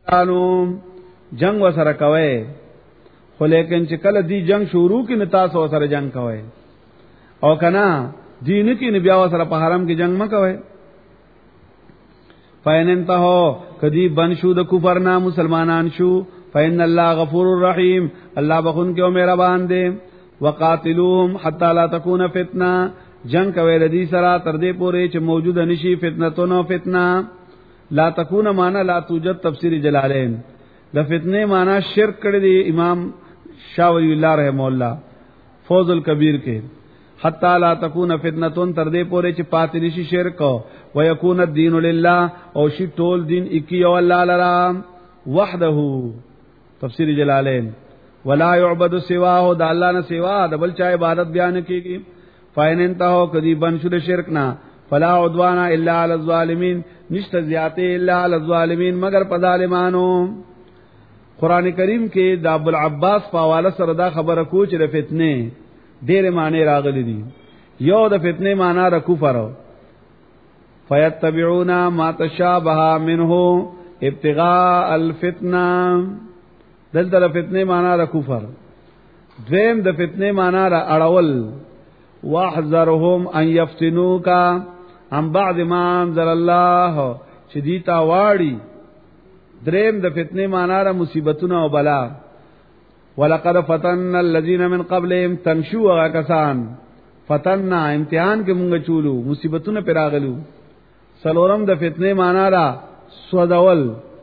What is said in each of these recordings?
انو جنگ وسره کوي خو لیکن چې کله دی جنگ شروع کی نتا سو سره جنگ کوي او کنا دین کی نبی وسره په حرم کې جنگ مکوي فین انتهو کدی بن شو د کفر نا مسلمانان شو فین الله غفور الرحیم الله بخون کې او مهربان دی وقاتلوهم حتا لا تكون فتنه جنگ کوي ردی سره تر دې پورې چې موجود نشي فتنه فتنه لا تكون معنا لا توجد تفسیر جلالین د فتنه معنا شرک کړی دی امام شاه ولی الله رحم الله فوز الکبیر کې حتا لا تكون فتنه تر دې پورې چې پاتې نشي شرک او يكون الدين لله او شی ټول دین اکی او الله لرا وحده تفسیر جلالین ولا يعبد سواه د الله نه سوا د بل چا عبادت بیان کیږي فاین انتهو کدی بن شو د شرک نه فلا عدوان الا على الظالمين نشت زیاته الا على الظالمين مگر په ظالمانو قران کریم کې د ابو العباس په حواله سره دا خبره کو چې د فتنه ډېر معنی راغلي دي یو د فتنه معنی را کفر فیتبعون ما تشابه منه ابتغاء الفتنه دلته د فتنه معنی را کفر دویم د فتنه معنی را اړول واحذرهم ان يفتنوك عن بعد ما انزل الله شدیتا واړي دریم د فتنه معنی را مصیبتونه او بلا ولقد فتنا الذين من قبلهم تنشوا کسان فتنا امتحان کې مونږ چولو مصیبتونه پیراغلو سلورم د فتنه معنی را سودول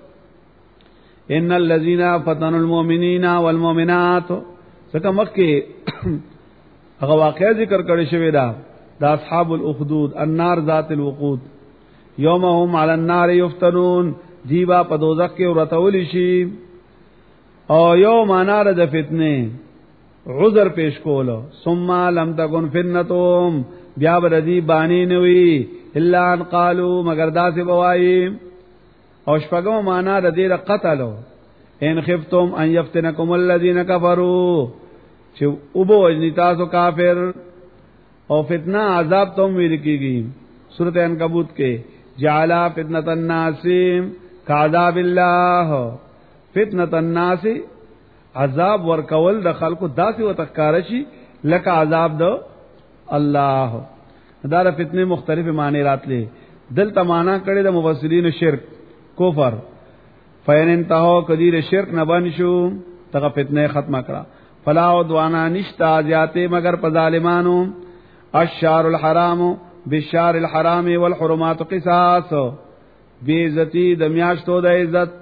ان الذين فتنوا المؤمنين والمؤمنات څنګه مکه هغه واقعي ذکر کړی شوی دا اصحاب الاخدود النار ذات الوقود یومهم علی النار یفتنون دیبا په دوزخ کې ورتول شي او یو مانار د فتنه عذر پیش کولو ثم لم تکن فتنتهم بیا بردی بانی نوی الا ان قالوا مگر داسې بوای او شپږم معنا د دې قتلو ان خفتم ان يفتنكم الذين كفروا چې او بو وجنی تاسو کافر او فتنه عذاب تم ویل کیږي سورۃ عنکبوت کې جعل فتنه الناس کعذاب الله فتنه الناس عذاب ورکول د خلکو داسې وتکار شي لکه عذاب د الله دا د فتنه مختلف معنی راتلې دلته معنا کړي د مفسرین شرک کفر فین انتهو کدیر شرک نه بن شو تغه فتنه ختمه کړه فلا عدوانا نشتا زیاته مگر په ظالمانو الشهر الحرام بالشهر الحرام والحرمات قصاص بیزتی د میاشتو د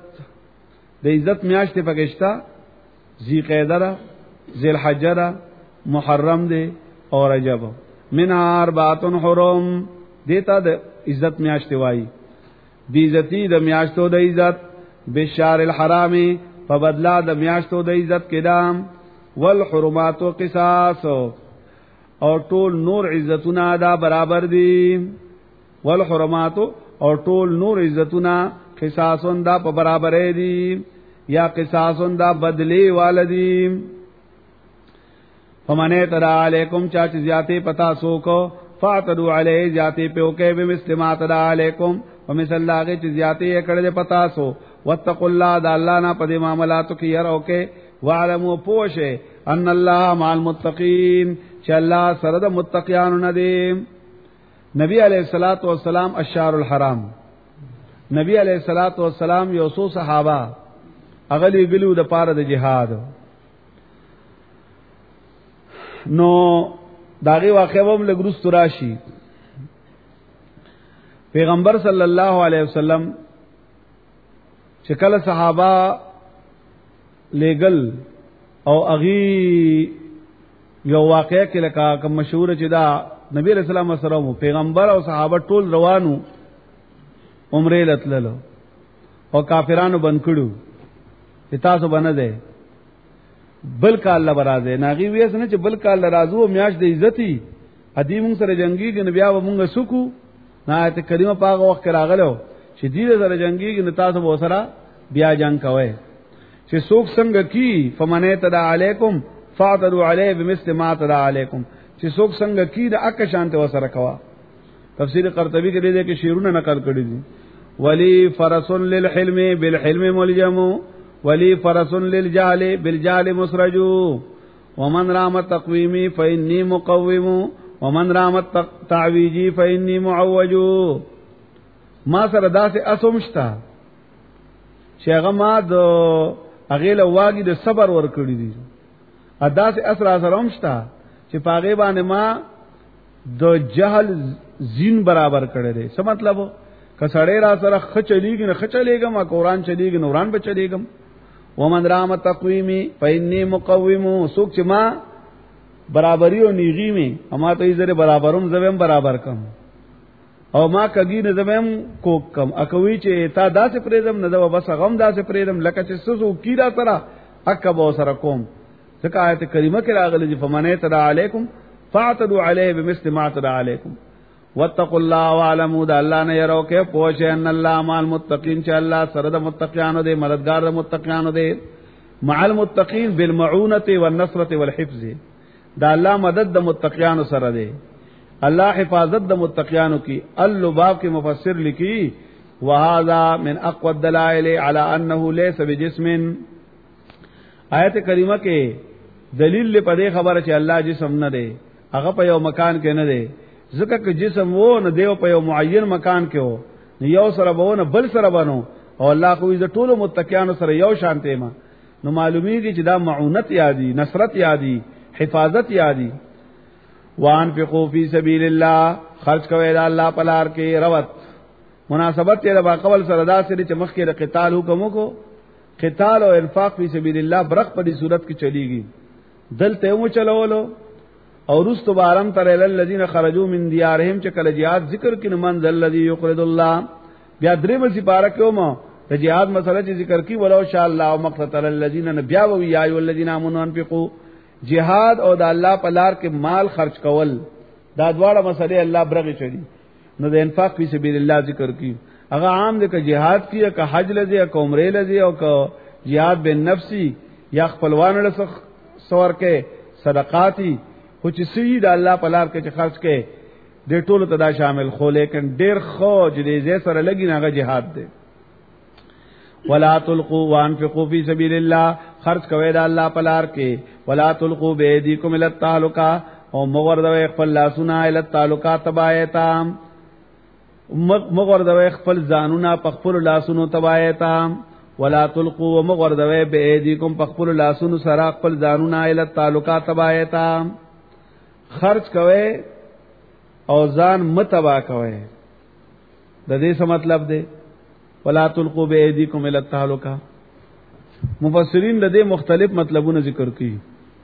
عزت میاشت پکشتا ذی قعده ذی الحجه محرم دی او رجب منها اربعه حرم دیتا د عزت میاشت وای بیزتی د میاشتو د عزت بالشهر الحرام په بدلا د میاشتو د عزت کدام والحرمات قصاص او ټول نور عزتونه دا برابر دي والحرمات او ټول نور عزتونه قصاصون دا په برابر دي یا قصاصون دا بدلی والدی فمنه ترا علیکم چا چې زیاته پتا سو کو فاتدوا علی زیاته په اوکه به مسلمات ترا علیکم ومثل لاغه چې زیاته کړه پتا سو واتقوا الله دا الله نه په دې معاملاتو کې ير اوکه وعلموا پوشه ان الله مع المتقین چې الله سره د متقیانو نه دی نبی علیہ الصلوۃ والسلام الشهر الحرام نبی علیہ الصلوۃ والسلام یو څو صحابه اغلی ګلو د پاره د جهاد نو داغه واقعه هم لګروس راشي پیغمبر صلی الله علیه وسلم چې کله صحابه لګل او اغي یو واقعه کې لکه کوم مشهور چې دا نبی رسول الله صلی الله علیه وسلم پیغمبر او صحابه ټول روانو عمره لتللو او کافرانو بند کړو تاسو باندې ده بل کال الله برازه ناغي وېس نه چې بل کال رازو میاش د عزتي ادیمون سره جنگي کې نبي او مونږ سکو نه ته کریمه پاغه وخت راغلو چې دې سره جنگي کې تاسو به سره بیا جنگ کوي چې څوک څنګه کی فمنه تدا علیکم فاعتدوا علیه بمثل ما تدا علیکم چې څوک څنګه کی د اک شانته وسره کوا تفسیر قرطبی کې دې کې شیرونه نقل کړی دي ولی فرس للحلم بالحلم ملجم ولی فرس للجهل بالجهل مسرج ومن رام تقویمی فإنی مقوم ومن رام تعویجی فإنی معوج. ما سره داسې اسومشتا چې هغه ما د هغه له واګي د صبر ور کړی دي ادا سه اسرا سره همشتا چې پاګې باندې ما د جهل زین برابر کړی دی. څه مطلب کسړې را سره خچلېږي نه خچلېږم ما قرآن چلېږي نوران به چلېږم. ومن رام تقویمی فإنی مقوم سوک چې ما برابری او نیغي می اما ته یې زره برابروم زویم برابر کم او ما کګی نه زویم کوک کم اکوي چې تا داسې پرېدم نه دا بس غم داسې پرېدم لکه چې سسو کیرا سره اکبو سره کوم. ځکه آیت کریمه کې راغلی چې فمنه تدع علیکم فاعتدوا علیه بمثل ما اعتدى علیکم واتقوا الله واعلموا ده الله نه يرو کې پوښ ان الله مع المتقين چې الله سره د متقینانو دی مددگار د متقینانو دی. مع المتقين بالمعونه والنصره والحفظ دا الله مدد د متقینانو سره دی الله حفاظت د متقینانو کی. اللباب کے مفسر لکی وهذا من اقوى الدلائل على انه ليس بجسم. آیت کریمه کې دلیل په دې خبره چې الله جسم نه دی هغه په یو مکان کې نه دی ځکه چې جسم وو نه دیو په یو معین مکان کې وو یو سره بونه بل سره بنو او الله خو دې ټولو متقینانو سره یو شانته ما نو معلومیږي چې دا معونت یادي نصرت یادي حفاظت یادي. وانفقوا فی سبیل الله خرج کوي دا الله په لار کې روت مناسبت یې با قبل سره دا سره چې مخکې د قتال حکم کو قتال او انفاق فی سبیل الله برق په دې صورت کې چلیږي دلته مو چلولو او رستو بارم تر الذین خرجوا من دیارهم چې کله jihad ذکر کین من ذل الذی یقرض الله بیا دریم سپاره کوم د jihad مسله چې ذکر کی ولو شاء الله او مقتل الذین بیا و یا ای الذین آمنوا انفقوا jihad او د الله په لار کې مال خرج کول دا دواړه مسلې الله برغه چي نو د انفاق فی سبیل الله ذکر کی هغه عام د jihad کی که حج لذي او عمره لذي او که jihad بالنفسي یا خپلوان له سور کې صدقاتی خو چې سید الله په لار کې چې خرج کې د ټولو ته دا شامل خو لیکن ډیر خو جدي سره لګی نه jihad دی. ولا تلقوا وانفقوا فی سبیل الله خرج کوي دا الله په لار کې ولا تلقوا بيديكم الى التهلكه او مغردوي خپل لاسونه الى التهلكه تبایتا مغردوي خپل ځانونه په خپل لاسونو تبایتا ولا تلقوا مغردوي بيديكم په خپل لاسونو سره خپل ځانونه الى التهلكه تبایتا خرج کوي او ځان متبا کوي د دې څه مطلب دی ولا تلقوا بأيديكم الى التهلكه. مفسرین د دې مختلف مطلبونه ذکر کړي.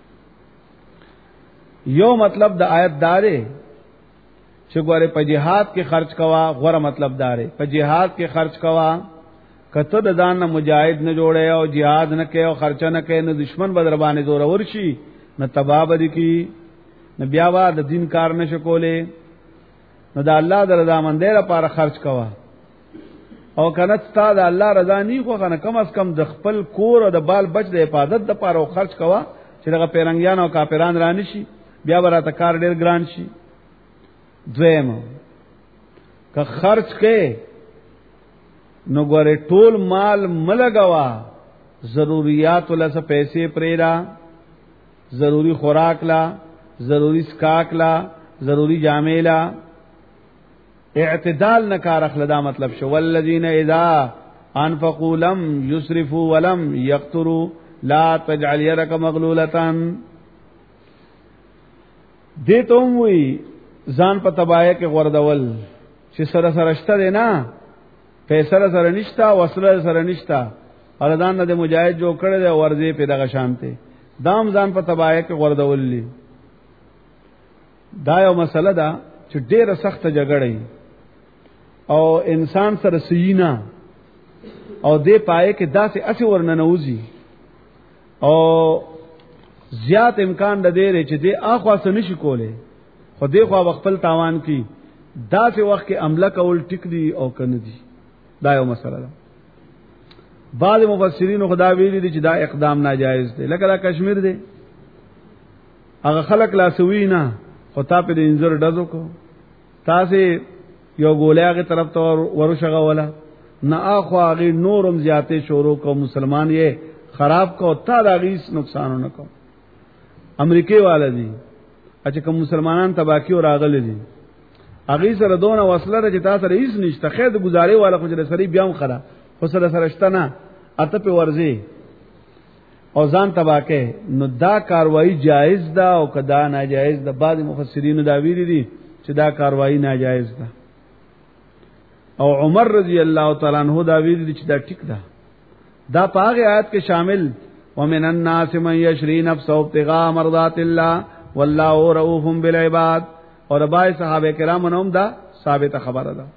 یو مطلب د آیت دارې چې ګوره په جهاد کې خرج کوا غوړه مطلب دارې په جهاد کې خرج کوا کته د ځان نه مجاهد نه جوړه او jihad نه کوي او خرچ نه کوي نو دشمن بدر باندې زور ورشي نه تباب دي کی نه بیا وا د دین کار نشو کولې نو د الله د رضا مندې لپاره خرج کوا او کنه ستاد الله رضا نی خو کنه کم از کم د خپل کور او د بال بچ د حفاظت د لپاره خرج کوا چې دغه پیرنګیان او کافران رانی شي بیا براته کار ډیر ګران شي. دویم که خرج کې نو ګوره ټول مال ملګوا ضرورت له څه پیسې پریرا ضروری خوراک لا ضروری سکاک لا ضروری جامې لا اعتدال نکار اخلدا مطلب شو والذین اذا انفقوا لم يسرفوا ولم يقتروا لا تجعل يدك مغلولة. دې ته وی ځان په تباہی کې غردول چې سره سره شته دی نه پیسې سره نشتا وسله سره نشتا اردان نه د مجاهد جو کړه د ورځې په دغه شانته دام ځان په تباہی کې غردول لی. دا یو مسله ده چې ډیره سخت جګړه او انسان سره سینا او دې پائے کې داسې اسی ورننوزی او زیات امکان د دې چې دې اخوا سن شي کوله خو دې خو خپل تاوان کی داسې وخت کې عمله کول ټیک دی او کنه دی. دا یو مسله ده. بعض مفسرین خدا ویلي دي چې دا اقدام ناجایز دی لکه دا کشمیر دی هغه خلک لاسوي نه خو تا په دې انځر ډزو کو تاسو یو ګولې هغه طرف ته ورشغه ولا نه اخوا غي نورم زیاته شروع کو مسلمان یې خراب کو تا دا غیس نقصان نه کو امریکای والا دي چې کوم مسلمانان تباکی او راغلي دي اغه سره دونه وصله چې تاسو سره هیڅ نشته خیر د گزارې والا خو چې سړي بیا هم خره خو سره سرشته نه اته په ورزي او ځان تباکه نو دا کاروایی جایز ده او کدا ناجایز ده بعض مفسرین دا ویلي دي چې دا کاروایی ناجایز ده او عمر رضی الله تعالی عنہ دا ویلي دي چې دا ټیک ده دا پاغه آیات کې شامل ومن الناس من یشری نفسه ابتغاء مرضات الله والله رؤوف بالعباد اور بای صحابه کرام نوم دا ثابت خبره ده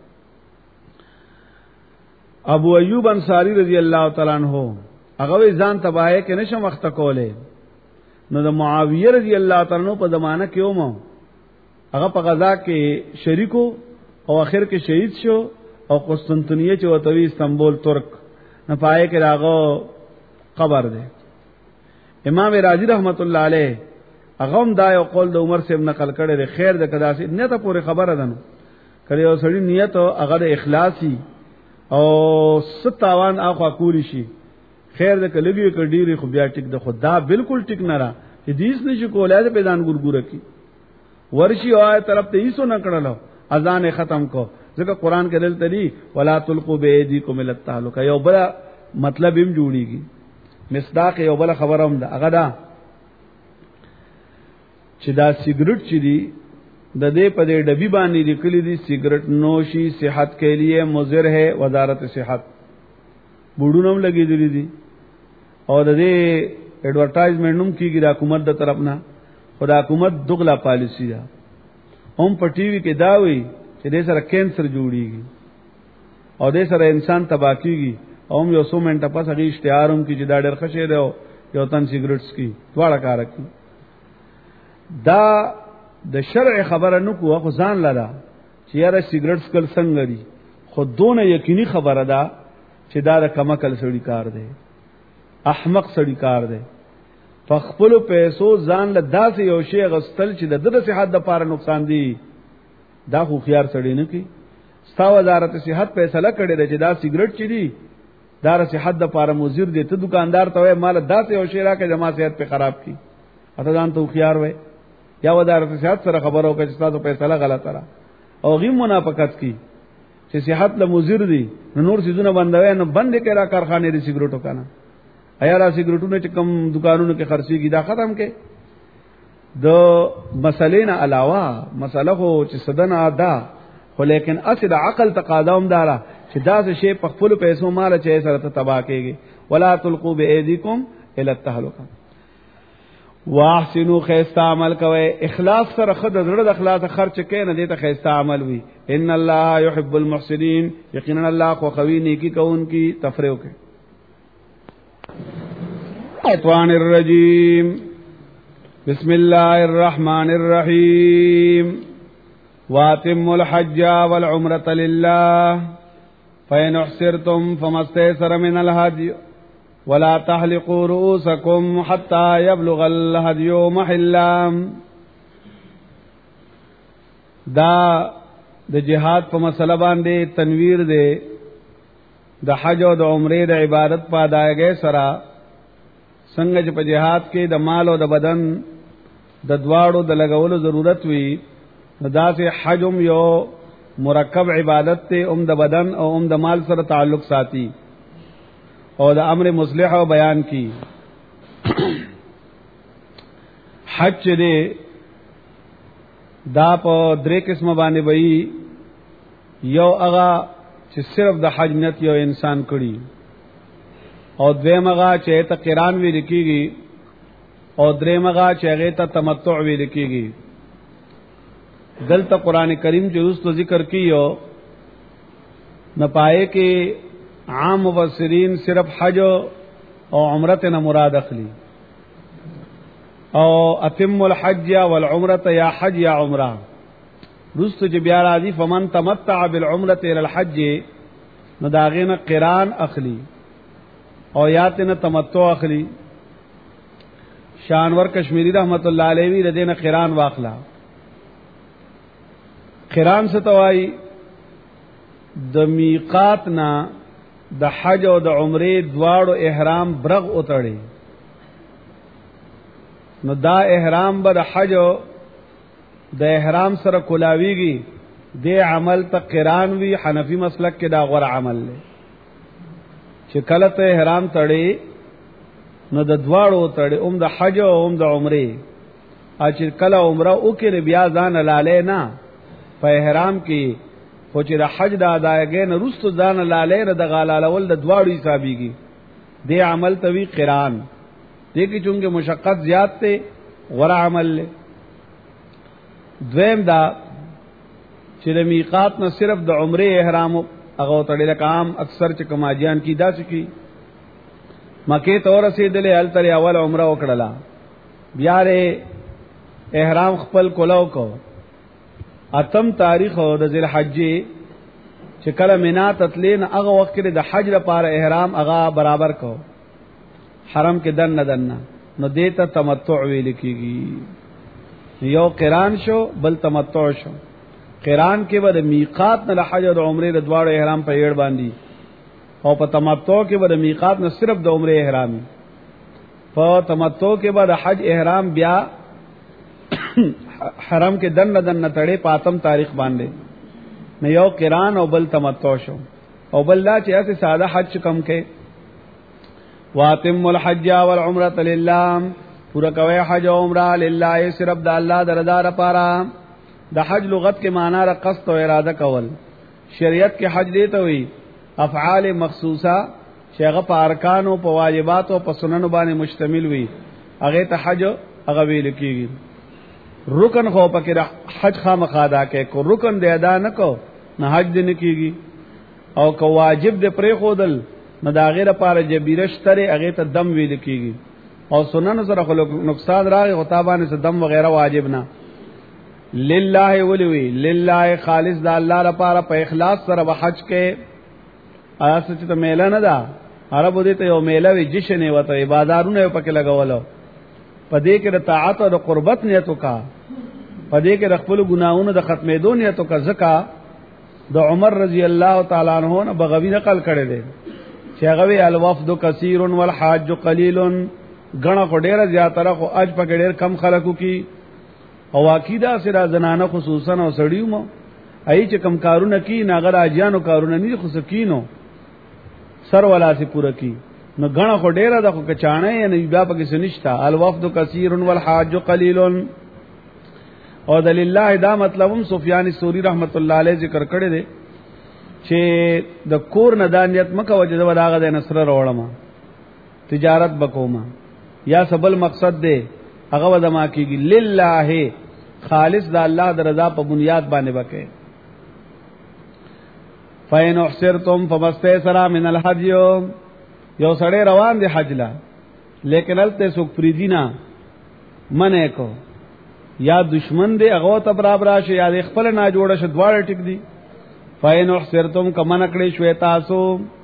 ابو ایوب انصاری رضی الله تعالی عنہ هغه ځان تباہی کې نشم وخت کوله نو د معاویه رضی الله تعالی عنہ په زمانہ کې ومو هغه په غزا کې شریکو او اخر کې شهید شو او قسطنطنیه چې وتوی استنبول ترک نه پای کې راغو قبر ده امام رازی رحمت الله علیه هغه دا یو قول د عمر سے نقل کړي د خیر د کدا سي نیت پورې خبره ده نو کړي او سړی نیت او هغه د اخلاصي او ستاوان اخوا کولی شي خیر د کلګي کډيري خو بیا ټیک د خدا بالکل ټیک نه را چې دیس نشي کولای د پیدان ګورګور کی ورشي او طرف ته ایسو نه کړلو اذان ختم کو ځکه قران کې دلته دی ولا تلقوا بيديكم الى التهلكه یو بل مطلب هم جوړیږي مصداق یو بل خبره هم ده هغه دا چې دا سیګریټ چې دی د دې په دې ډبی باندې لیکلي دي سیګریټ نوشی صحت کے لیے مضر ہے وزارت صحت بوډونم لګیدلی دي او د دې ایڈورټایزمنټ نوم کیږي د حکومت د طرف نه خدا حکومت دغلا پالیسی ده هم په ټي وي کې دا وی چې دې سره کینسر جوړیږي او دې سره انسان تباہ کیږي او هم یو 100 منټه پس هغه اشتهاروم کې چې دا ډېر خشه ده یو تن سیګریټس کی دواړه کار کوي دا د شرع خبره نو کو خو ځان لرا چې یاره سیګریټس کل څنګه دي خودونه یقیني خبره ده چې دا د کمکل سړی کار دی احمق سړی کار دی فخپل پیسو ځان له داسې یو شی غستل چې د صحت د پاره نقصان دی دا خو خيار سړی نه کی ستا وزارت صحت فیصله کړی دی چې دا سیګریټ چي دی دا صحت د پاره مضر دی ته دکاندار ته مال داسې یو شی راکې جما صحت په خراب کی اته ځان ته خيار وای یا وزارت صحت سره خبرو کې چې تاسو فیصله غلطه را او غي منافقت کی چې صحت له مضر دی نور سيزونه بندوي نه بند کړه کارخانه دي سیګریټو کنه ایا را سیګریټونه چې کم دکانونو کې خرڅيږي دا ختم کې د مسلې نه علاوه مسله خو چې صدن ادا خو لیکن اصل عقل تقاضا هم دارا چې دا شی په خپل پیسو مال چې سره ته تباہ کېږي ولا تلقوا بأيديكم الى التهلكه واحسنوا خیستا عمل کوي اخلاص سره خد زړه د اخلاص خرچ کین نه دیته خیستا عمل وي ان الله يحب المحسنين یقینا الله خو خوي نیکی کوونکی تفریح کوي الشیطان الرجیم بسم الله الرحمن الرحیم واتموا الحج والعمرة لله فإن احسرتم فما استيسر من الهدي ولا تحلقوا رؤوسكم حتى يبلغ الهدي محله دا د جهاد په مسله باندې تنویر دی د حج او د عمره د عبادت په ادايګۍ سره څنګه چې په جهاد کې د مال او د بدن د دواړو د لګولو ضرورت وي دا سه حج هم یو مرکب عبادت ته د بدن او د مال سره تعلق ساتي او د امر مصلح او بیان کی حج دې دا په درې قسمه باندې وي یو هغه چې صرف د حج نیت یو انسان کړي او دویم هغه چې ته قران وی لیکيږي او دریم هغه چې هغه ته تمتع وی لیکيږي دلته قران کریم چې اوس ذکر کیو نه پائے کې عام مفسرین صرف حج او عمرت نه مراد اخلي او اتم الحج والعمره یا حج یا عمره رست چې بیا راځي فمن تمتع بالعمره الى الحج نو داغینه قران اخلي او یاتنه تمتع اخلي شانور کشمیری رحمت الله علیه وی ردینه قران واخلا قران ستوای د میقات نا د حج او د عمره دواړو احرام برغ اتړي نو دا احرام به د حج او د احرام سره کولاویږي د عمل ته قران وی حنفی مسلک کې دا غوړ عمل لې چې کله ته احرام تړي نو د دواړو تړي د حج او د عمره چې کله عمره وکړي بیا ځان لاله نه په احرام کې خو چې د حج د ادايګۍ نه رستو ځان لاله نه د غالالول د دواړو حسابيږي د عمل توی قران دې کې چونګه مشقت زیات ته غوړ عمل لې دویم دا چې د میقات نه صرف د عمره احرام هغه تړل کام اکثر چې کماجیان کی دا چکی مکه ته رسیدلې ال تر اول عمره وکړه بیا ره احرام خپل کولاو کو اتم تاریخ د ذل حج چې کله مینا تتلین هغه وخت کې د حج لپاره احرام هغه برابر کو حرم کې دن نو دیتا تمتع ویل کیږي یو قران شو بل تمتع شو قران کې به د میقات نه حج او عمره د دواړو احرام په یړ باندې او په تمتع کې به د میقات نه صرف د عمره احرامي په تمتع کې به د حج احرام بیا حرم کې دن تړې پاتم تاریخ باندې نه یو قران او بل تمتع شو او بل لا چې اسه ساده حج کم کې واتم الحج والعمره لله پورا کوي حج او عمره لله صرف د الله دردا لپاره د حج لغت کې معنی را قصد او اراده کول شریعت کې حج دی ته وي افعال مخصوصه شیغه په ارکان او په واجبات او په سنن باندې مشتمل وي هغه ته حج هغه ویل کیږي رکن خو پکې حج خامخا ادا کې کو رکن دې ادا نه کو نه حج دې نه کیږي او کو واجب دې پرې خودل نه دا غیر لپاره جبیرش ترې هغه ته دم ویل کیږي او سنن سره خلق نقصان راغی غتابانه سره دم وغیرہ واجب نه لله ولوی لله خالص د الله لپاره په اخلاص سره به حج کې آیات چې ته میله نه ده عربو دې ته یو میله وی جشن وته عبادتونه پکې لګولو پدې کې د طاعت او د قربت نیت وکا پدې کې د خپل ګناہوں د ختمېدو نیت وکا زکا د عمر رضی الله تعالی عنہ نه بغوی نقل کړي دي چې هغه وی الوفد کثیر والحاج قلیل غنا کو ډیره زیاتره خو اج په ډیر کم خلکو کې او عقیده سره زنانه خصوصا او سړیو ای چې کم کارونه کی ناغر اجانو کارونه نه خو سکینو سر ولا سي پوره کی نو غنا خو ډیره د خو کچانه نه بیا پکې سنشتا الوفد کثیر والحاج قلیل او د لله دا مطلبم سفیان الثوری رحمت الله علیه ذکر کړی دی چې د کور نه دانیت مکه وجه د وداغه د نصر وروړم تجارت بکوما یا سبل مقصد دی هغه ودما کیږي لله خالص د الله د رضا په بنیاد باندې وکړي فین احسرتم فمستيسر من الحج یو سړی روان دی حج لا لیکن الته سوک فریدینا منه کو یا دشمن دی هغه ته برابر راشه یا خپل نه جوړه شه دواړه ټیک دی فین احسرتم کمن کړي شوي تاسو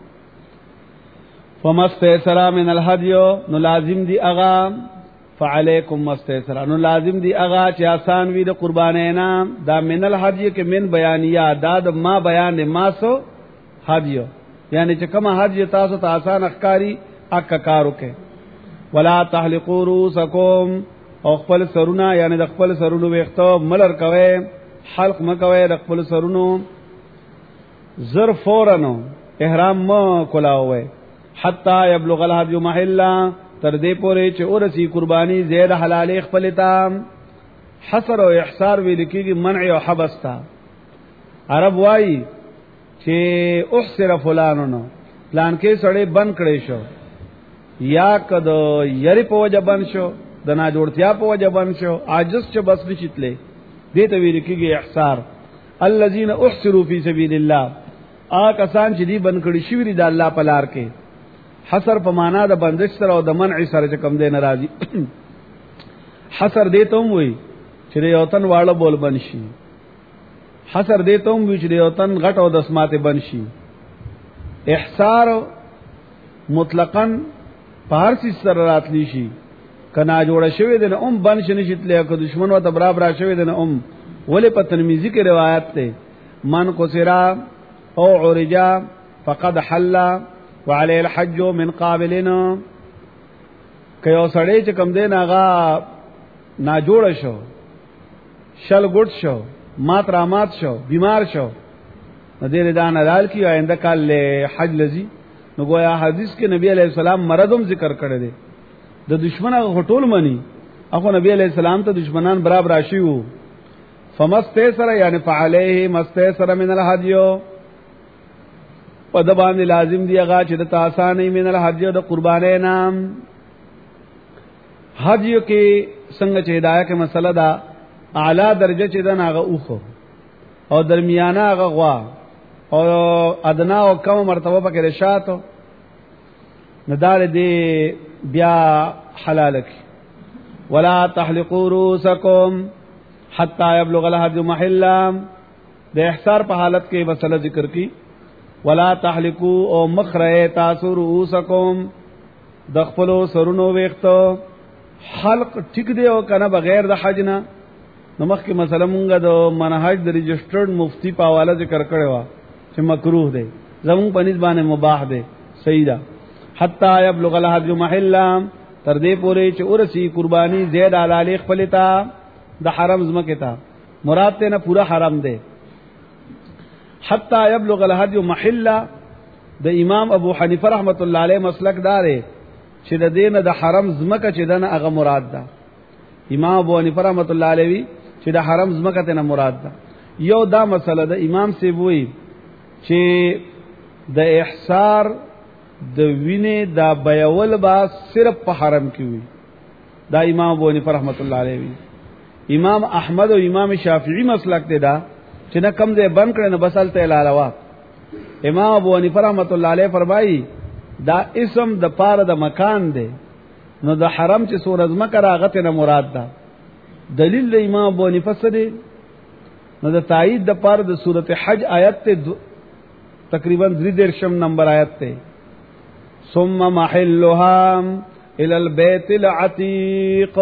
فمستيسر من الحج نو لازم دی اغا فعليكم مستيسر نو لازم دی اغا چې آسان وي د قربانینا دا من الحج کې من بیانیه دا د ما بیان ما سو حج یعنی چې کوم حج تاسو ته آسان اخکاری اک کارو کې ولا تحلقوا رؤسکم او خپل سرونه یعنی د خپل سرونو وختو ملر کوي حلق مکوي د خپل سرونو زر فورنو احرام ما کولاوي حتا يبلغ الحج محله تر دې پورې چې اورسي قرباني زید حلال خپل تام حصر او احصار ویل کېږي منع او حبس تا عرب وایي چې احصر فلانونو پلان کې سړی بند کړي شو یا کدو یری په وجه بند شو د نه جوړتیا په وجه بند شو عاجز چې بس نشیتلې دې ته ویل کېږي احصار الذين احصروا في سبيل الله کسان چې دې بند کړي شوی د الله په لار کې حصر په معنا د بندش سره او د منع سره چې کم دی ناراضي حصر دې ته وي چې یو تن واړه بول بنشي حصر دې ته وي چې یو تن غټ او د سماته بنشي احصار مطلقاً پارسی سره راتلی شي کنا جوړه شوی د بن شنشتلې کو دشمن وته برابر شوی د ولې په ترمذی کې روایت ده من کو سرا او عرجا فقد حل وعليه الحج من قابلنا که یو سړی چې کم دین هغه نا جوړ شو، شل ګډ شو، مات رامات شو، بیمار شو، نو دې دان حلال کی آینده کال له حج لذي. نو گویا حدیث کې نبی علیہ السلام مرضم ذکر کړی دی، د دشمنه غټول منی اخو نبی علیہ السلام ته دشمنان برابر راشي وو. فمستيسر یعنی فعليه مستيسر من الهدي، په د باندې لازم دی هغه چې د تاسانه من الهدي د قربانې نام. هدي کې څنګه چې هدايه کې مسله ده، اعلی درجه چې دن هغه اوخه او درمیانه هغه غوا او ادنا او کم مرتبه پکې رشاتو ندار دی بیا حلال کی. ولا تحلقوا رؤوسکم حتى يبلغ الهدي محله، د احصار په حالت کې مسله ذکر کی. ولا تحلقوا او مخره تاسو رؤوسکم د خپل سرونو ویختو. حلق ټیک دی او کنه بغیر د حج نه. نو مخکې مثلا مونږه د منهج د رجسٹرډ مفتی په حواله ذکر کړو چې مکروه دی، زمون په نسبت باندې مباح دی، صحیح ده. حتا یبلغ الهدي محله، تر دې پورې چې ورسی قربانی زید علی خپل تا د حرم زمکه تا، مراد ته نه پورا حرم دی. حتا یبلغ الهدي محله د امام ابو حنیفه رحمت الله علیه مسلک دار چې د دینه د حرم زمکه چې دنه هغه مراد ده. امام ابو حنیفه رحمت الله علیه چې د حرم زمکه ته نه مراد ده. یو دا مسله د امام سی وی چې د احصار د وینې دا بیاول با صرف په حرم کې وي، دا امام ابو حنیفه رحمت الله علیه وی. امام احمد او امام شافعی مسلک دی دا چې نه کم دې بند کړي نه بسل ته علاوه. امام ابو حنیفه رحمت الله علیه فرمایي دا اسم د پاره د مکان دی، نو د حرم چې سور از مکه راغته نه مراد ده. دلیل د امام ابو حنیفه سره نو د تایید د پاره د سورته حج آیت ته تقریبا 3 نمبر آیت ته ثم محلها الى البيت العتيق.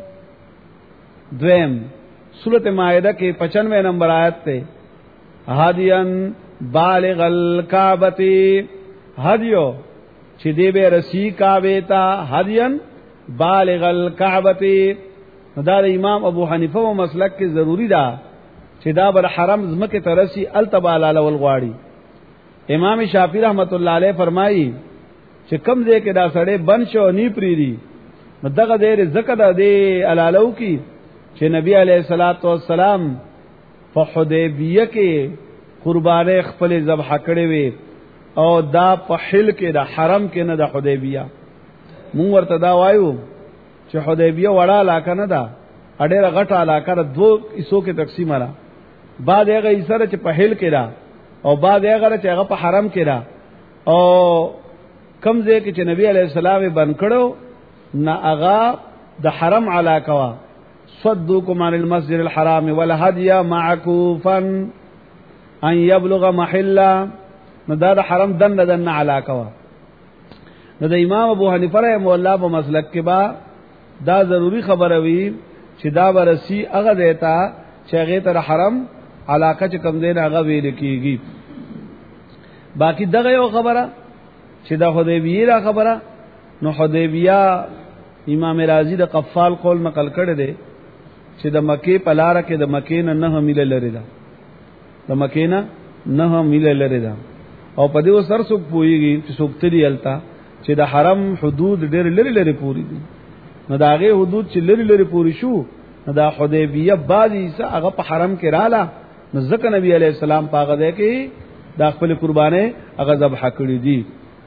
دویم سورۃ مائدہ کې 95 نمبر آیت ته هادیان بالغ الکعبه، هدیو چې دی به رسی کعبه تا، هدیان بالغ الکعبه. دا د امام ابو حنیفه او مسلک کې ضروری ده چې دا بر حرم زمکه ترسي التبال علی والغواړي. امام شافعی رحمت الله علیه فرمایي چې کم دې کې دا سړی بن شو نی پریری، نو دغه دې زکه د دې علالو کی چې نبی علیہ الصلوۃ والسلام په حدیبیه کې قربانې خپل ذبح کړې وي او دا په حل کې د حرم کې نه د حدیبیه. مونږ ورته دا وایو چې حدیبیه وړه علاقه نه ده، اډېره غټه علاقه ده، دوه حصو کې تقسیم را. بعد هغه حصہ چې په حل کې ده او بعد هغه چې هغه په حرم کې ده. او کم ځای کې چې نبی علیہ السلام بن کړو نه هغه د حرم علاقه وا. صدوکم عن المسجد الحرام والهدي معكوفا ان يبلغ محله، نو دا د حرم دن علاقه وا. نو د امام ابو حنیفه رحمه الله په مسلک کې با دا ضروری خبره وی چې دا ورسی هغه دیتا چې هغه تر حرم علاقه چې کم دین هغه ویل کیږي. باقی دغه یو خبره چې دا حدیبیه را خبره، نو حدیبیه امام رازی د قفال قول نقل کړی دی چې د مکه په لار کې د مکه نه 9 میل لري ده، د مکه نه 9 میل لري ده. او په دې وسر څوک پويږي چې څوک تری التا چې د حرم حدود ډېر لري پوری دي. نو دا هغه حدود چې لري پوری شو، نو دا حدیبیه بعضی څه هغه په حرم کې رااله، نو ځکه نبی علیہ السلام پاغه ده کې د خپل قربانه هغه ذبح کړی دي.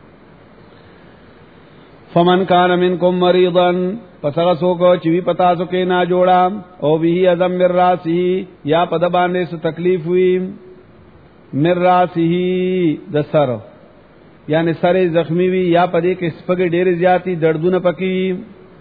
فمن کان منکم مریضا، پس هغه څوک چې وی پتا سو کې نه جوړا او به ازم من راسی، یا په د باندې څه تکلیف وي، من راسی د سر یعنی سر زخمی وی، یا په دې کې سپګې ډېر زیاتی دردونه پکې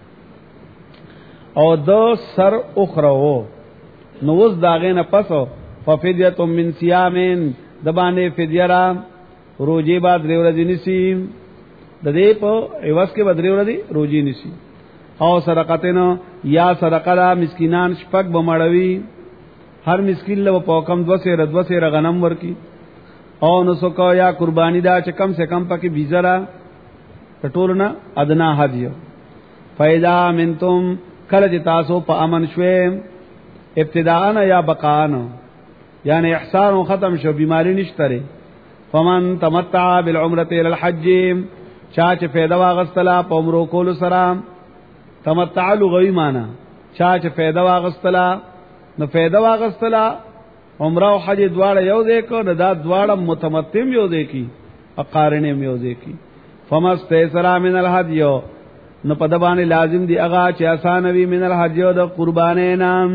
او د سر اخرو، نو وس داغه نه پسو ففدیه من صیامین، د باندې فدیه را روزي بعد ورځې نسی، د دې په ایواز کې بدري ورځي روزي نسی. او صدقاتنه یا صدقه را مسکینان شپږ بمړوي، هر مسکین له په کم 2 سیر غنم ورکی، او نسک یا قربانی دا چې کم سے کم پکې بیزرا ټولنا ادنا هدیو فیدا منتم کله چې تاسو په امن شوي ابتداء یا بقاء یعنی احسان ختم شو بیماری نشته فمن تمتع بالعمره الى الحج چا چې فایده واغستلا په عمرو کول سره تمتع لغوی معنی چا چې فایده واغستلا نو فایده واغستلا عمره او حج دواړه یو ځای کو نه دا دواړه متمتم یو ځای کی اقارنه یو ځای کی فمستیسرا من الهدی نو په دبانې لازم دی هغه چې آسان وي من الهدی د قربانې نام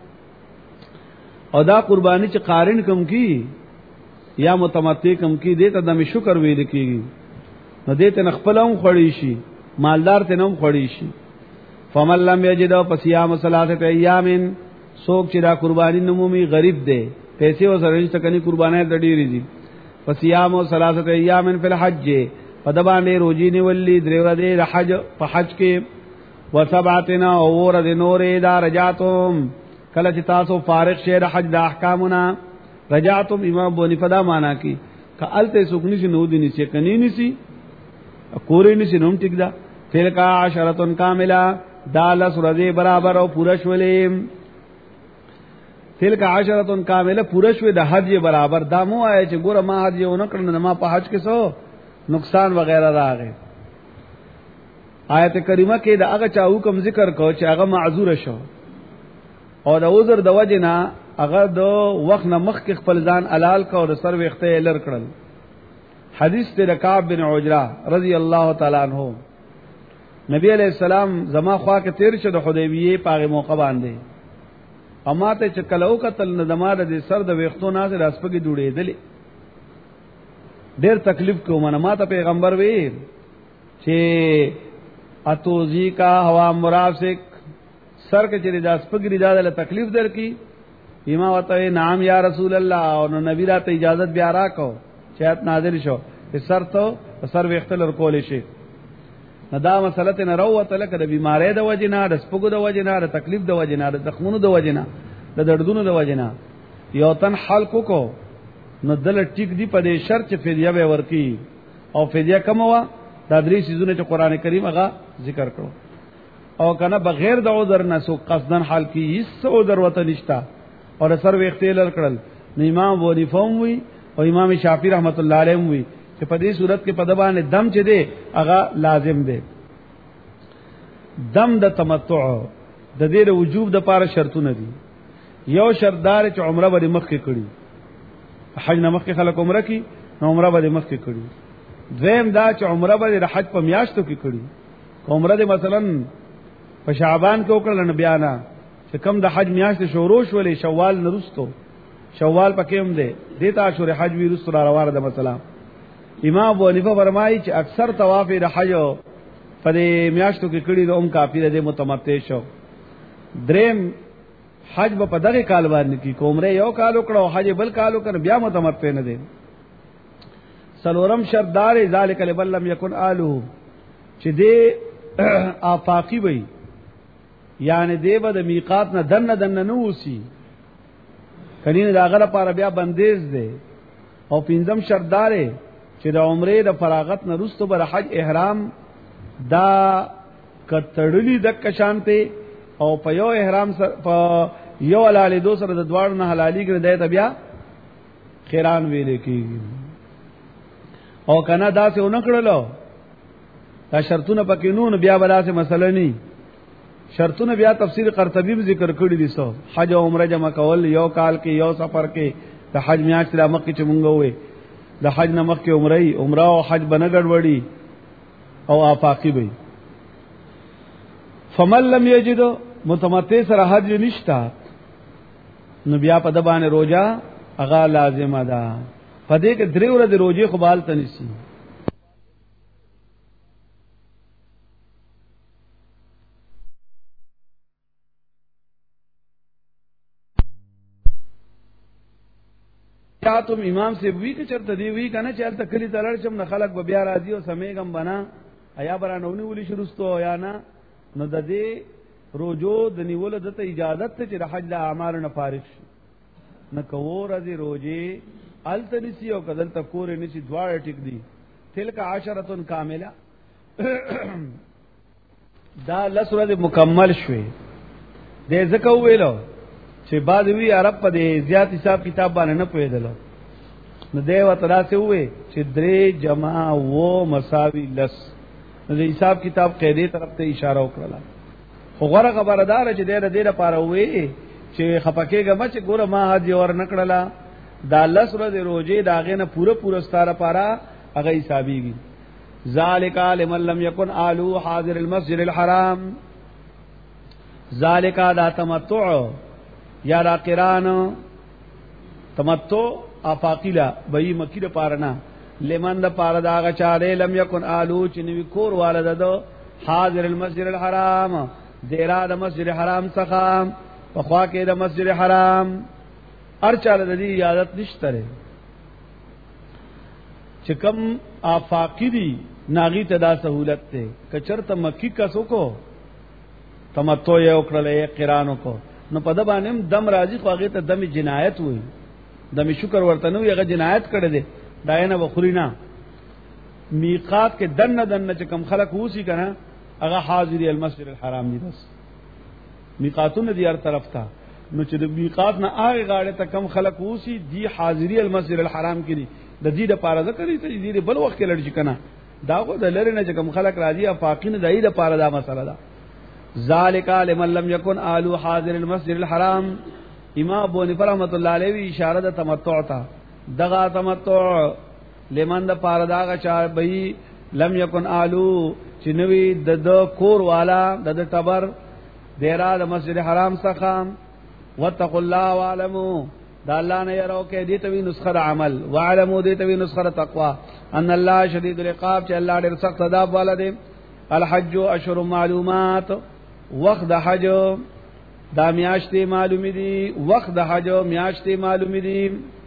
او دا قربانی چې قارن کم کی یا متمتع کم کی دته د شکر ویل کیږي نو دته نخپلم خړی شي مالدار ته نوم خړی شي فمن لم یجد فصيام ثلاثه ایام سوک چې دا قربانی نمومي غریب دی پیسې وسره نشته کني قربانه د ډیری دي فصيام ثلاثه ایام فی الحج پدبانې روزي نیولې درو د حج په حج کې وسبعتنا اور د نورې دا رجاتم کله چې تاسو فارغ شه د حج د احکامنا رجعتم امام بونی فدا معنا کی کالته سکنی سے نو دینی سے کنی نسی کورې نسی نوم ټیک دا تلکا عشرتن کاملا دال سرزه برابر او پورا شولې تلکا عشرتن کاملا پورا شوې د حج برابر دامو آیا چې ګوره ما حج یو نه کړن ما په حج کې سو نقصان وغیرہ راغی آیت کریمه کې دا هغه چا حکم ذکر کو چې هغه معذور شو او د عذر د وجنا هغه د وخت نه مخ کې خپل ځان علال کا او د سر وخته لر کړل حدیث ته کعب بن عجرہ رضی الله تعالی عنہ نبی علیہ السلام زما خوا کې تیر شه د حدیبیه پاغه موقع باندې اما ته چې کلو قتل نه دماده د سر د وختو نازل اسپګي جوړېدلې ډېر تکلیف کوم نه ماته پیغمبر وی چې اتوزی کا هوا مرافق سر کې چې د اسپګي داله تکلیف درکې ایما وته نام یا رسول الله او نبی راته اجازه بیا راکو چات نازل شو سر ته سر وختل ورکول شي ندا مسلته نه روته لکه د بیمارۍ د وجنه د سپګو د وجنه د تکلیف د وجنه د زخمونو د وجنه د دردونو د وجنه یو تن حل کو نو دل ټیک دی په دې شرط چې فدیه به ورکی او فدیه کوم وا د درې سيزونه چې قران کریم هغه ذکر کړو او کنه بغیر د عذر نه سو قصدن حال کی هیڅ عذر وته نشتا اور سر وختیل کړل امام بونی فوم وی او امام شافعی رحمت الله علیه وی چې په دې صورت کې په دبانې دم چې دی هغه لازم دی دم د تمتع د دې وجوب د پاره شرطونه دي یو شرطدار چې عمره باندې مخ کې کړي حج نه مخ کې خلک عمره کوي نو عمره باندې مخ کې کړي دویم دا چې عمره باندې د حج په میاشتو کې کړي عمره دې مثلا په شعبان کې وکړل نه بیان چې کم د حج میاشت شروع شولې شوال نرستو شوال پکې هم دی دیتا شور حج وی رستو را روانه ده مثلا امام ابو حنیفه فرمایي چې اکثر طواف د حج په دې میاشتو کې کړي نو هم کافی ده متمتع شو دریم حج په دغه کال باندې کې کومره یو کال وکړو حج بل کال وکړ بیا متمتع نه دي سلورم شرط دار ذالک لبل لم یکن آلو چې دې آفاقی وي یعنی دی به د میقات نه دنه نه وسی کني دا غره لپاره بیا بندیز دی او پنځم شرط دار چې د عمره د فراغت نه وروسته بر حج احرام دا کتړلی د کشانته او په یو احرام سره په یو حلال دو سره د دوار نه حلالي ګرځي ته بیا خیران ویل کیږي او کنه دا څه ونکړلو دا شرطونه پکې نو بیا بلا څه مسله نه شرطونه بیا تفسیر قرطبی ذکر کړی دي سو حج او عمره جمع کول یو کال کې یو سفر کې د حج میاشت د مکه چې مونږ وې د حج نه مکه عمره او حج بنګړ وړي او آفاقی وي فمن لم یجد متمتع سره حج نشتا نو بیا په د باندې روزه هغه لازمه ده پدې کې درې ورځې روزه خو بال تنسي یا تم امام سے وی که چرته دی وی کنه چلته کلی تلل چم نه خلق به بیا راضی او سمیګم بنا ایا برانونی ولي شروستو یا نه نو د دې روزو د نیول دته اجازه ته چې حج د اعمال نه فارغ شي نه کوو راځي روزي التنسی او کدل تکور نسی دواړه ټیک دي تلک عشرۃ کامله دا لسره مکمل شوي دې ځکه ویلو چې بعد وی عرب په دې زیات حساب کتاب باندې نه پوهېدل نو دی وترا څه وې چې درې جمع و مساوي لس نو دې حساب کتاب قاعده طرف ته اشاره وکړه خو غره خبردار چې دې لپاره وې چې خپکهګه مچ ګوره ما حج ور نکړلا دا لسره دې روزه داغه نه پوره ستاره پارا هغه حسابيږي ذالک لمن لم يكن آلو حاضر المسجد الحرام ذالک دا تمتع یا دا قران تمتع افاقیلا بئی مکی دا پارنا لمن دا پار دا آغا چارے لم یکن آلو چنوی کور والد دو حاضر المسجد الحرام دیرا دا مسجد حرام سخام وخواکی دا مسجد حرام ارچال دا دی یادت نشتره چکم آفاقی دی ناغی تدا سہولت تے کچر تا مکی کسو کو تمتع یہ اکرلے قرانو کو نو په د باندې دم راضی خو هغه ته دم جنایت وای دم شکر ورته نو هغه جنایت کړی دی داینه بخورینا میقات کې دن چې کم خلق وسی کنه هغه حاضری المسجد الحرام دی بس میقاتونه دی هر طرف ته نو چې د میقات نه هغه غاړه ته کم خلق وسی دی حاضری المسجد الحرام کې دی د دې د پاره ذکرې ته دې بل وخت کې لړ کنه داغه د لری نه چې کم خلق راضی افاقین دای د پاره دا مسله ده ذالک لمن لم يكن آلو حاضر المسجد الحرام امام ابو حنیفه رحمۃ اللہ علیہ اشارہ د تمتع تا دغه تمتع لمن د پاره داغه چا بئی لم يكن آلو چنوی د کور والا د تبر دیرا د مسجد حرام څخه واتقوا الله واعلموا دا الله نه یرو کې دې توی نسخه عمل واعلموا دې توی نسخه تقوا ان الله شدید العقاب چې الله ډېر سخت عذاب والا دی الحج اشهر معلومات وقت د حج دا میاشتې معلومی دي وقت د حج میاشتې معلومی دي